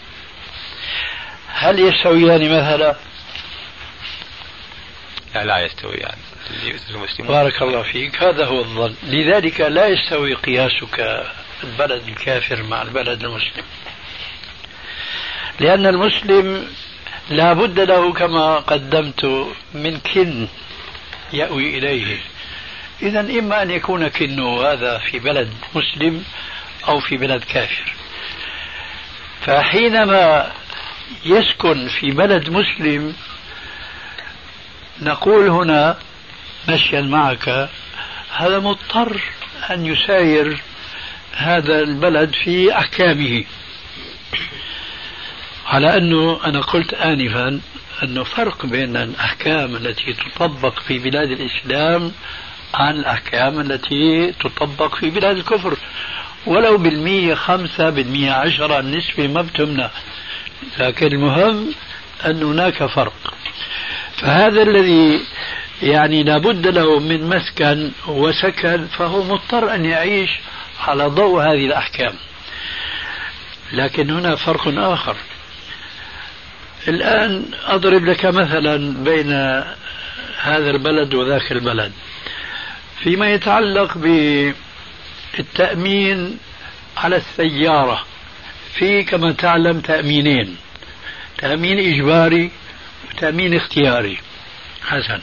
S4: هل يستويان مثلا؟
S3: لا يستويان.
S4: بارك الله فيك، هذا هو الظن. لذلك لا يستوي قياسك البلد الكافر مع البلد المسلم، لأن المسلم لا بد له كما قدمت من كن يأوي إليه، إذا إما أن يكون كأنه هذا في بلد مسلم أو في بلد كافر. فحينما يسكن في بلد مسلم نقول هنا مشيا معك هذا مضطر أن يساير هذا البلد في أحكامه، على أنه أنا قلت آنفا أنه فرق بين الأحكام التي تطبق في بلاد الإسلام عن الأحكام التي تطبق في بلاد الكفر، ولو 5% 10% النسبة ما بتمنع، لكن المهم أن هناك فرق. فهذا الذي يعني لابد له من مسكن وسكن فهو مضطر أن يعيش على ضوء هذه الأحكام. لكن هنا فرق آخر. الآن أضرب لك مثلا بين هذا البلد وذاك البلد فيما يتعلق بالتأمين على السيارة. في كما تعلم تأمينين، تأمين إجباري وتأمين اختياري. حسن،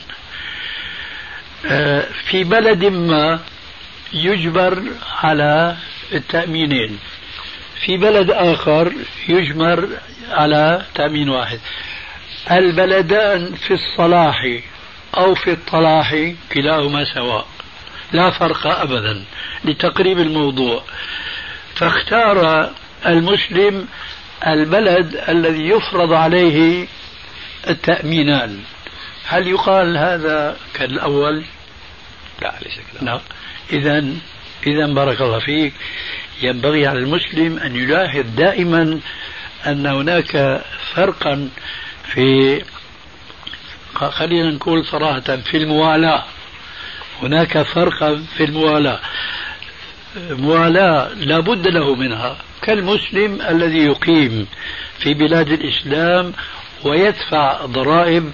S4: في بلد ما يجبر على التأمينين، في بلد آخر يجبر على تأمين واحد. البلدان في الصلاح أو في الطلاح كلاهما سواء، لا فرق أبدا لتقريب الموضوع. فاختار المسلم البلد الذي يفرض عليه التأمينان. هل يقال هذا كالأول؟
S3: لا ليس كذا.
S4: لا. إذن بارك الله فيك، ينبغي على المسلم أن يلاحظ دائما أن هناك فرقا في، خلينا نقول صراحة، في الموالاة. هناك فرقا في الموالاة. موالاة لا بد له منها، كالمسلم الذي يقيم في بلاد الإسلام ويدفع ضرائب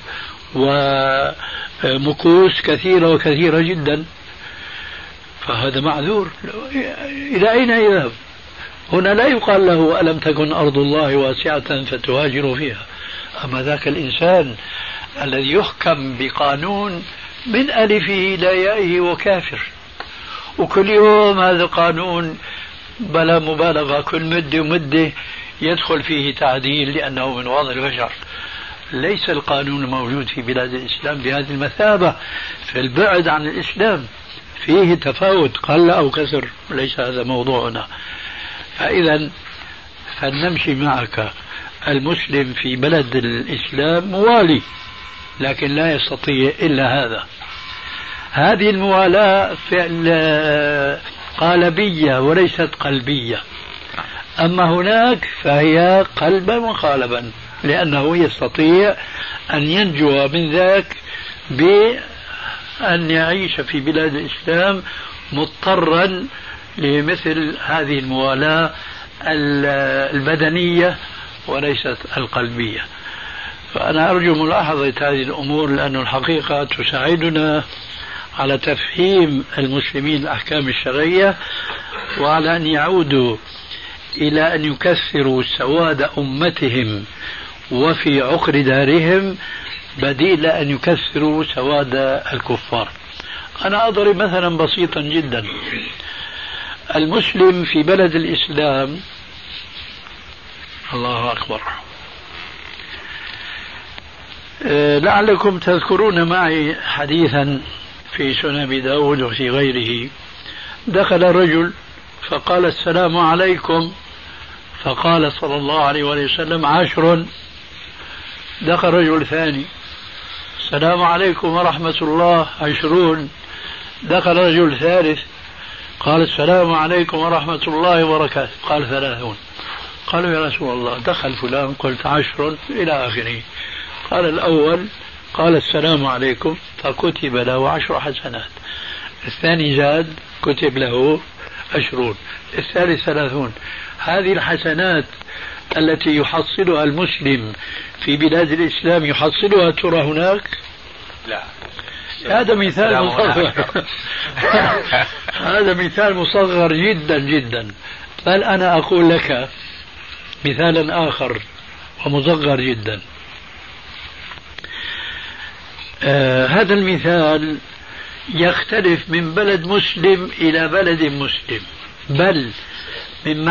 S4: ومكوس كثيرة وكثيرة جدا، فهذا معذور. إلى أين يذهب؟ هنا لا يقال له ألم تكن أرض الله واسعة فتهاجروا فيها. أما ذاك الإنسان الذي يحكم بقانون من ألفه إلى يائه وكافر، وكل يوم هذا القانون بلا مبالغة كل مدة ومدة يدخل فيه تعديل لأنه من وضع البشر. ليس القانون الموجود في بلاد الإسلام بهذه المثابة، في البعد عن الإسلام فيه تفاوت قل أو كسر، ليس هذا موضوعنا. فإذا فلنمشي معك، المسلم في بلد الإسلام موالي لكن لا يستطيع إلا هذا. هذه الموالاة فعل قالبية وليست قلبية، أما هناك فهي قلبا وقالبا، لأنه يستطيع أن ينجو من ذاك بأن يعيش في بلاد الإسلام مضطرا لمثل هذه الموالاة البدنية وليست القلبية. فأنا أرجو ملاحظة هذه الأمور، لأن الحقيقة تساعدنا على تفهيم المسلمين الأحكام الشرعية، وعلى أن يعودوا إلى أن يكثروا سواد أمتهم وفي عقر دارهم بديل أن يكثروا سواد الكفار. أنا أضرب مثلا بسيطا جدا. المسلم في بلد الإسلام، الله أكبر، لعلكم تذكرون معي حديثا في سنن أبي داود وفي غيره. دخل رجل فقال السلام عليكم، فقال صلى الله عليه وسلم 10. دخل رجل ثاني، السلام عليكم ورحمة الله 20. دخل رجل ثالث قال السلام عليكم ورحمة الله وبركاته، قال 30. قالوا يا رسول الله دخل فلان قلت 10 إلى آخره. قال الأول قال السلام عليكم فكتب له 10 حسنات، الثاني زاد كتب له 20، الثالث 30. هذه الحسنات التي يحصلها المسلم في بلاد الإسلام يحصلها ترى هناك؟
S3: لا.
S4: هذا مثال مصغر. هذا مثال مصغر جدا جدا. بل أنا أقول لك مثالا آخر ومصغر جدا. هذا المثال يختلف من بلد مسلم إلى بلد مسلم، بل من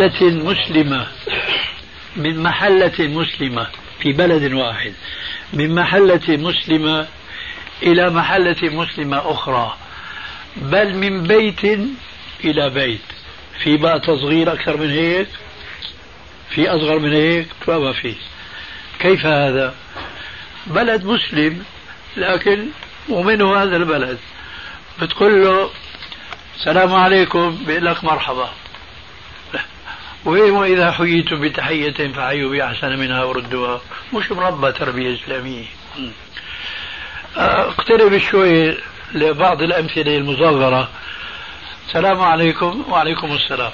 S4: محلة مسلمة في بلد واحد، من محلة مسلمة إلى محلة مسلمة أخرى، بل من بيت إلى بيت. في بقى تصغير أكثر من هيك؟ في أصغر من هيك؟ فما في. كيف هذا؟ بلد مسلم لكن ومنه هذا البلد، بتقول له السلام عليكم بيقول لك مرحبا، وإذا حييتم بتحية فحيوا بأحسن منها وردوها. مش مربى تربية إسلامية. اقترب شوي لبعض الأمثلة المصغرة. السلام عليكم وعليكم السلام.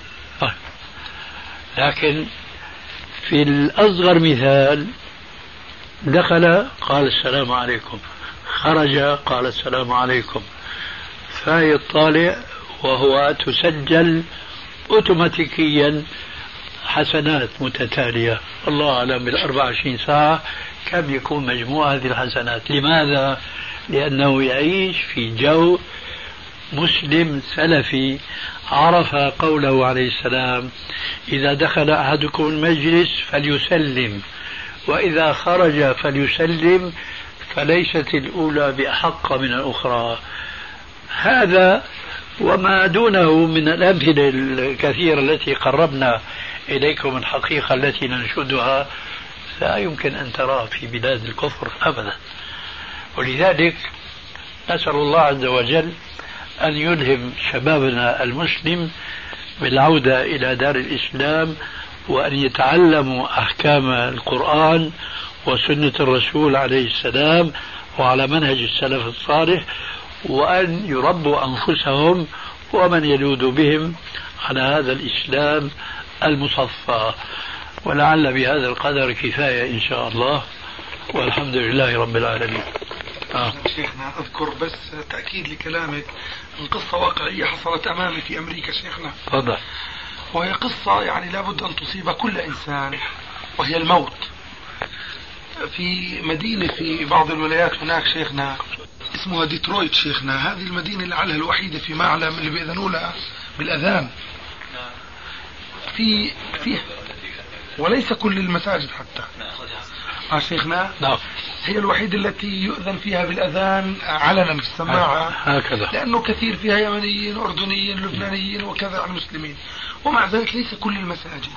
S4: لكن في الأصغر مثال دخل قال السلام عليكم، خرج قال السلام عليكم، فيطالع وهو تسجل أوتوماتيكيا حسنات متتالية. الله أعلم بال24 ساعة كم يكون مجموع هذه الحسنات. لماذا؟ لأنه يعيش في جو مسلم سلفي، عرف قوله عليه السلام: إذا دخل أحدكم المجلس فليسلم، وإذا خرج فليسلم، فليست الأولى بأحق من الأخرى. هذا وما دونه من الأمثلة الكثيرة التي قربنا إليكم الحقيقة التي ننشدها لا يمكن أن تراه في بلاد الكفر أبدا. ولذلك نسأل الله عز وجل أن يلهم شبابنا المسلم بالعودة إلى دار الإسلام، وأن يتعلموا أحكام القرآن وسنة الرسول عليه السلام وعلى منهج السلف الصالح، وأن يربوا أنفسهم ومن يلوذ بهم على هذا الإسلام المصفى. ولعل بهذا القدر كفاية إن شاء الله، والحمد لله رب العالمين.
S5: شيخنا أذكر بس تأكيد لكلامك من قصة واقعية حصلت أمامي في أمريكا شيخنا.
S4: تفضل.
S5: وهي قصة يعني لابد أن تصيب كل إنسان، وهي الموت. في مدينة في بعض الولايات هناك شيخنا اسمها ديترويت شيخنا. هذه المدينة لعلها الوحيدة في معلم اللي بيأذنوا لها بالأذان في وليس كل المساجد حتى. شيخنا
S4: نعم.
S5: هي الوحيدة التي يؤذن فيها بالأذان علنا في السماعة
S4: هكذا،
S5: لأنه كثير فيها يمنيين أردنيين لبنانيين وكذا عن المسلمين، ومع ذلك ليس كل المساجد.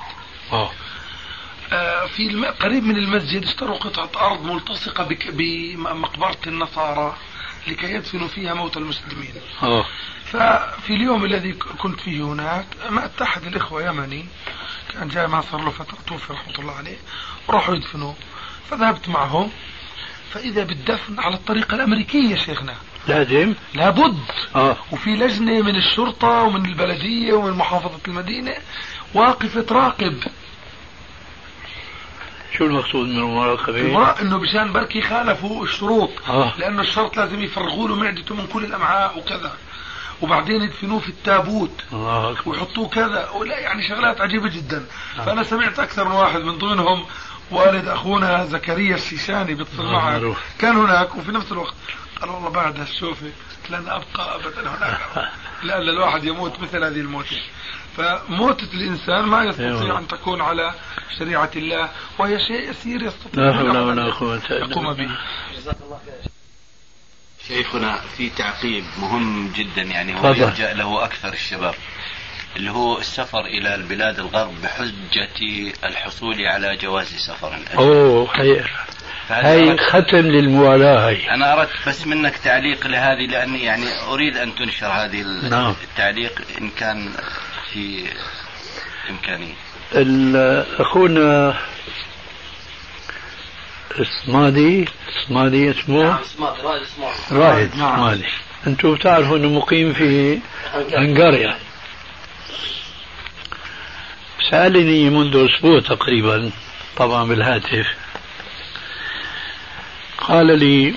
S5: في قريب من المسجد اشتروا قطعة أرض ملتصقة بمقبرة النصارى لكي يدفنوا فيها موتى المسلمين. ففي اليوم الذي كنت فيه هناك مات أحد الإخوة يمني، كان جاي ما صار له فترة توفي رحمة الله عليه، راحوا يدفنوا، فذهبت معهم، فإذا بالدفن على الطريقة الأمريكية شيخنا
S4: لازم
S5: لابد. وفي لجنة من الشرطة ومن البلدية ومن محافظة المدينة واقفة تراقب.
S4: شو المقصود من المراقبة؟
S5: انه مشان بركي خالفوا الشروط، لانه الشرط لازم يفرغوا له معدته من كل الامعاء وكذا، وبعدين يدفنوه في التابوت ويحطوه كذا، ولا يعني شغلات عجيبة جدا. فانا سمعت اكثر من واحد، من ضمنهم والد اخونا زكريا الشيشاني بيتصل معه، كان هناك، وفي نفس الوقت قال والله بعد هالشوفة لن ابقى ابدا هناك لان الواحد يموت مثل هذه الموتة. فموتة الإنسان ما يستطيع أن تكون على شريعة الله، وهي شيء يسير يستطيع أن يقوم به.
S7: شيخنا في تعقيب مهم جدا يعني هو يلجأ له أكثر الشباب، اللي هو السفر إلى البلاد الغرب بحجة الحصول على جواز سفر.
S4: هي ختم للموالاة. هي
S7: أنا أردت بس منك تعليق لهذه، لأني يعني أريد أن تنشر هذه التعليق إن كان في إمكانية.
S4: أخونا اسمادي اسمه رائد اسمادي، أنتم بتعرفوا أنه مقيم في هنغاريا. سألني منذ أسبوع تقريبا طبعا بالهاتف، قال لي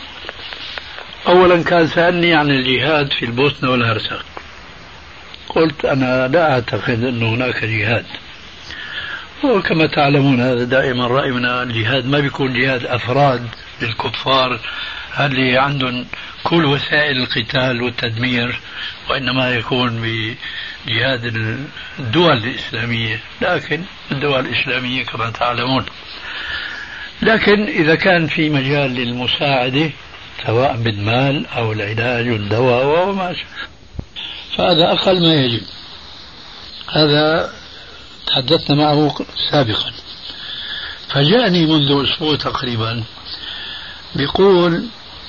S4: أولا كان سألني عن الجهاد في البوسنة والهرسك. قلت أنا لا أعتقد أن هناك جهاد، وكما تعلمون هذا دائما رأينا، الجهاد ما بيكون جهاد أفراد للكفار اللي عندهم كل وسائل القتال والتدمير، وإنما يكون بجهاد الدول الإسلامية، لكن الدول الإسلامية كما تعلمون. لكن إذا كان في مجال للمساعدة سواء بالمال أو العلاج والدواء وما فهذا أقل ما يجب. هذا تحدثنا معه سابقا. فجاءني منذ أسبوع تقريبا بيقول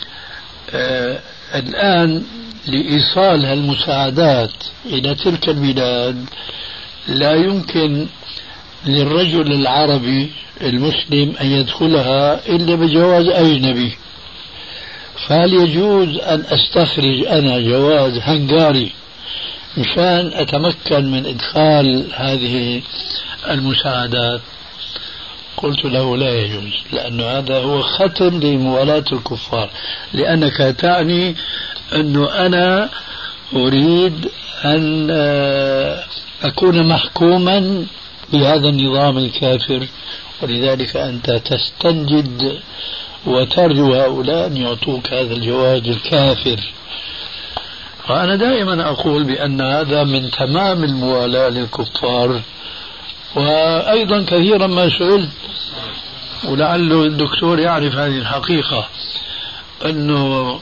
S4: الآن لإيصال هالمساعدات إلى تلك البلاد لا يمكن للرجل العربي المسلم أن يدخلها إلا بجواز أجنبي. فهل يجوز أن أستخرج أنا جواز هنغاري مشان أتمكن من إدخال هذه المساعدات؟ قلت له لا يجوز، لأن هذا هو ختم لموالاة الكفار، لأنك تعني أنه أنا أريد أن أكون محكوما بهذا النظام الكافر، ولذلك أنت تستنجد وترجو هؤلاء أن يعطوك هذا الجواز الكافر. وأنا دائما أقول بأن هذا من تمام الموالاة للكفار. وأيضا كثيرا ما سئلت، ولعله الدكتور يعرف هذه الحقيقة، أنه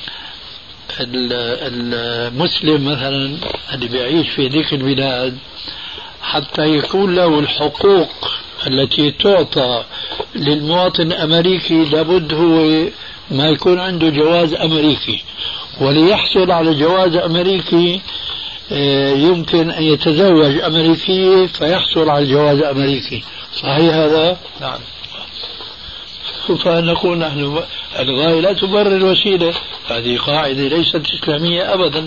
S4: المسلم مثلا اللي بيعيش في ذيك البلاد حتى يكون له الحقوق التي تعطى للمواطن الأمريكي لابد هو ما يكون عنده جواز أمريكي، وليحصل على جواز أمريكي يمكن أن يتزوج أمريكية فيحصل على جواز أمريكي. صحيح هذا؟ نعم. فنقول نحن الغاية لا تبرر الوسيلة، هذه قاعدة ليست إسلامية أبدا.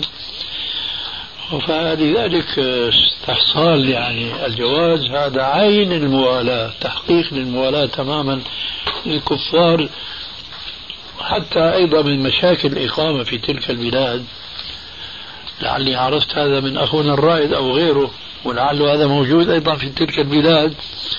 S4: فلذلك استحصال يعني الجواز هذا عين الموالاة، تحقيق للموالاة تماما للكفار. حتى أيضا من مشاكل الإقامة في تلك البلاد، لعلي عرفت هذا من أخونا الرائد أو غيره، ولعله هذا موجود أيضا في تلك البلاد،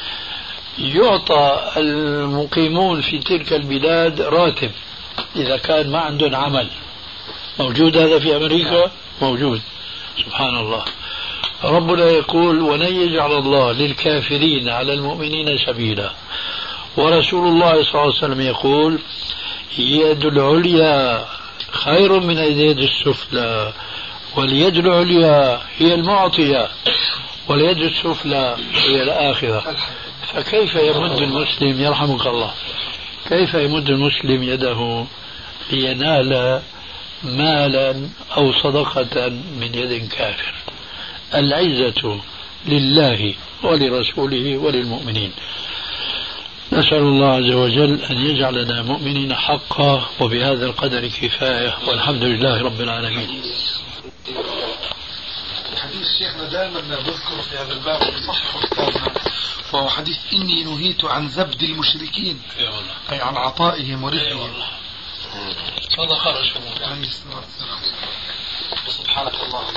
S4: يعطى المقيمون في تلك البلاد راتب إذا كان ما عندهم عمل. موجود هذا في أمريكا؟ موجود. سبحان الله. ربنا يقول ولن يجعل الله للكافرين على المؤمنين سبيلا، ورسول الله صلى الله عليه وسلم يقول يد العليا خير من اليد السفلى، واليد العليا هي المعطية واليد السفلى هي الآخرة. فكيف يمد المسلم يرحمك الله، كيف يمد المسلم يده لينال مالا أو صدقة من يد كافر؟ العزة لله ولرسوله وللمؤمنين. نسأل الله عز وجل أن يجعلنا مؤمنين حقا، وبهذا القدر كفاية، والحمد لله رب العالمين.
S5: حديث شيخنا دائما بذكر في هذا الباب صح كتابنا، فهو حديث إني نهيت عن زبد المشركين، أي عن عطائهم ورزقهم.
S4: صدق رسول الله.
S5: سبحانك اللهم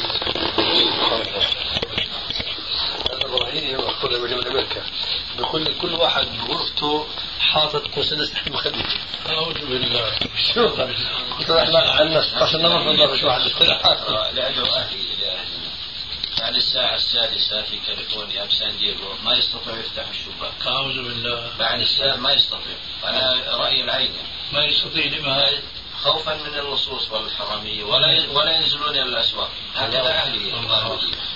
S5: وبحمدك. بيقول لي كل واحد بغرفته حاطط قوسين تحت مخده. أعوذ بالله. شو قلت له عندنا 16 نمر والله شو واحد يستريح.
S7: لأنه أهلي بعد الساعة 6 في كاليفورنيا بسان دييغو ما يستطيع يفتح الشباك.
S4: أعوذ بالله.
S7: بعد الساعة ما يستطيع. أنا رأيي العين
S4: ما يستطيع. لما؟
S7: خوفا من اللصوص والحرامية ولا ينزلون إلى الأسواق. هكذا أهلي.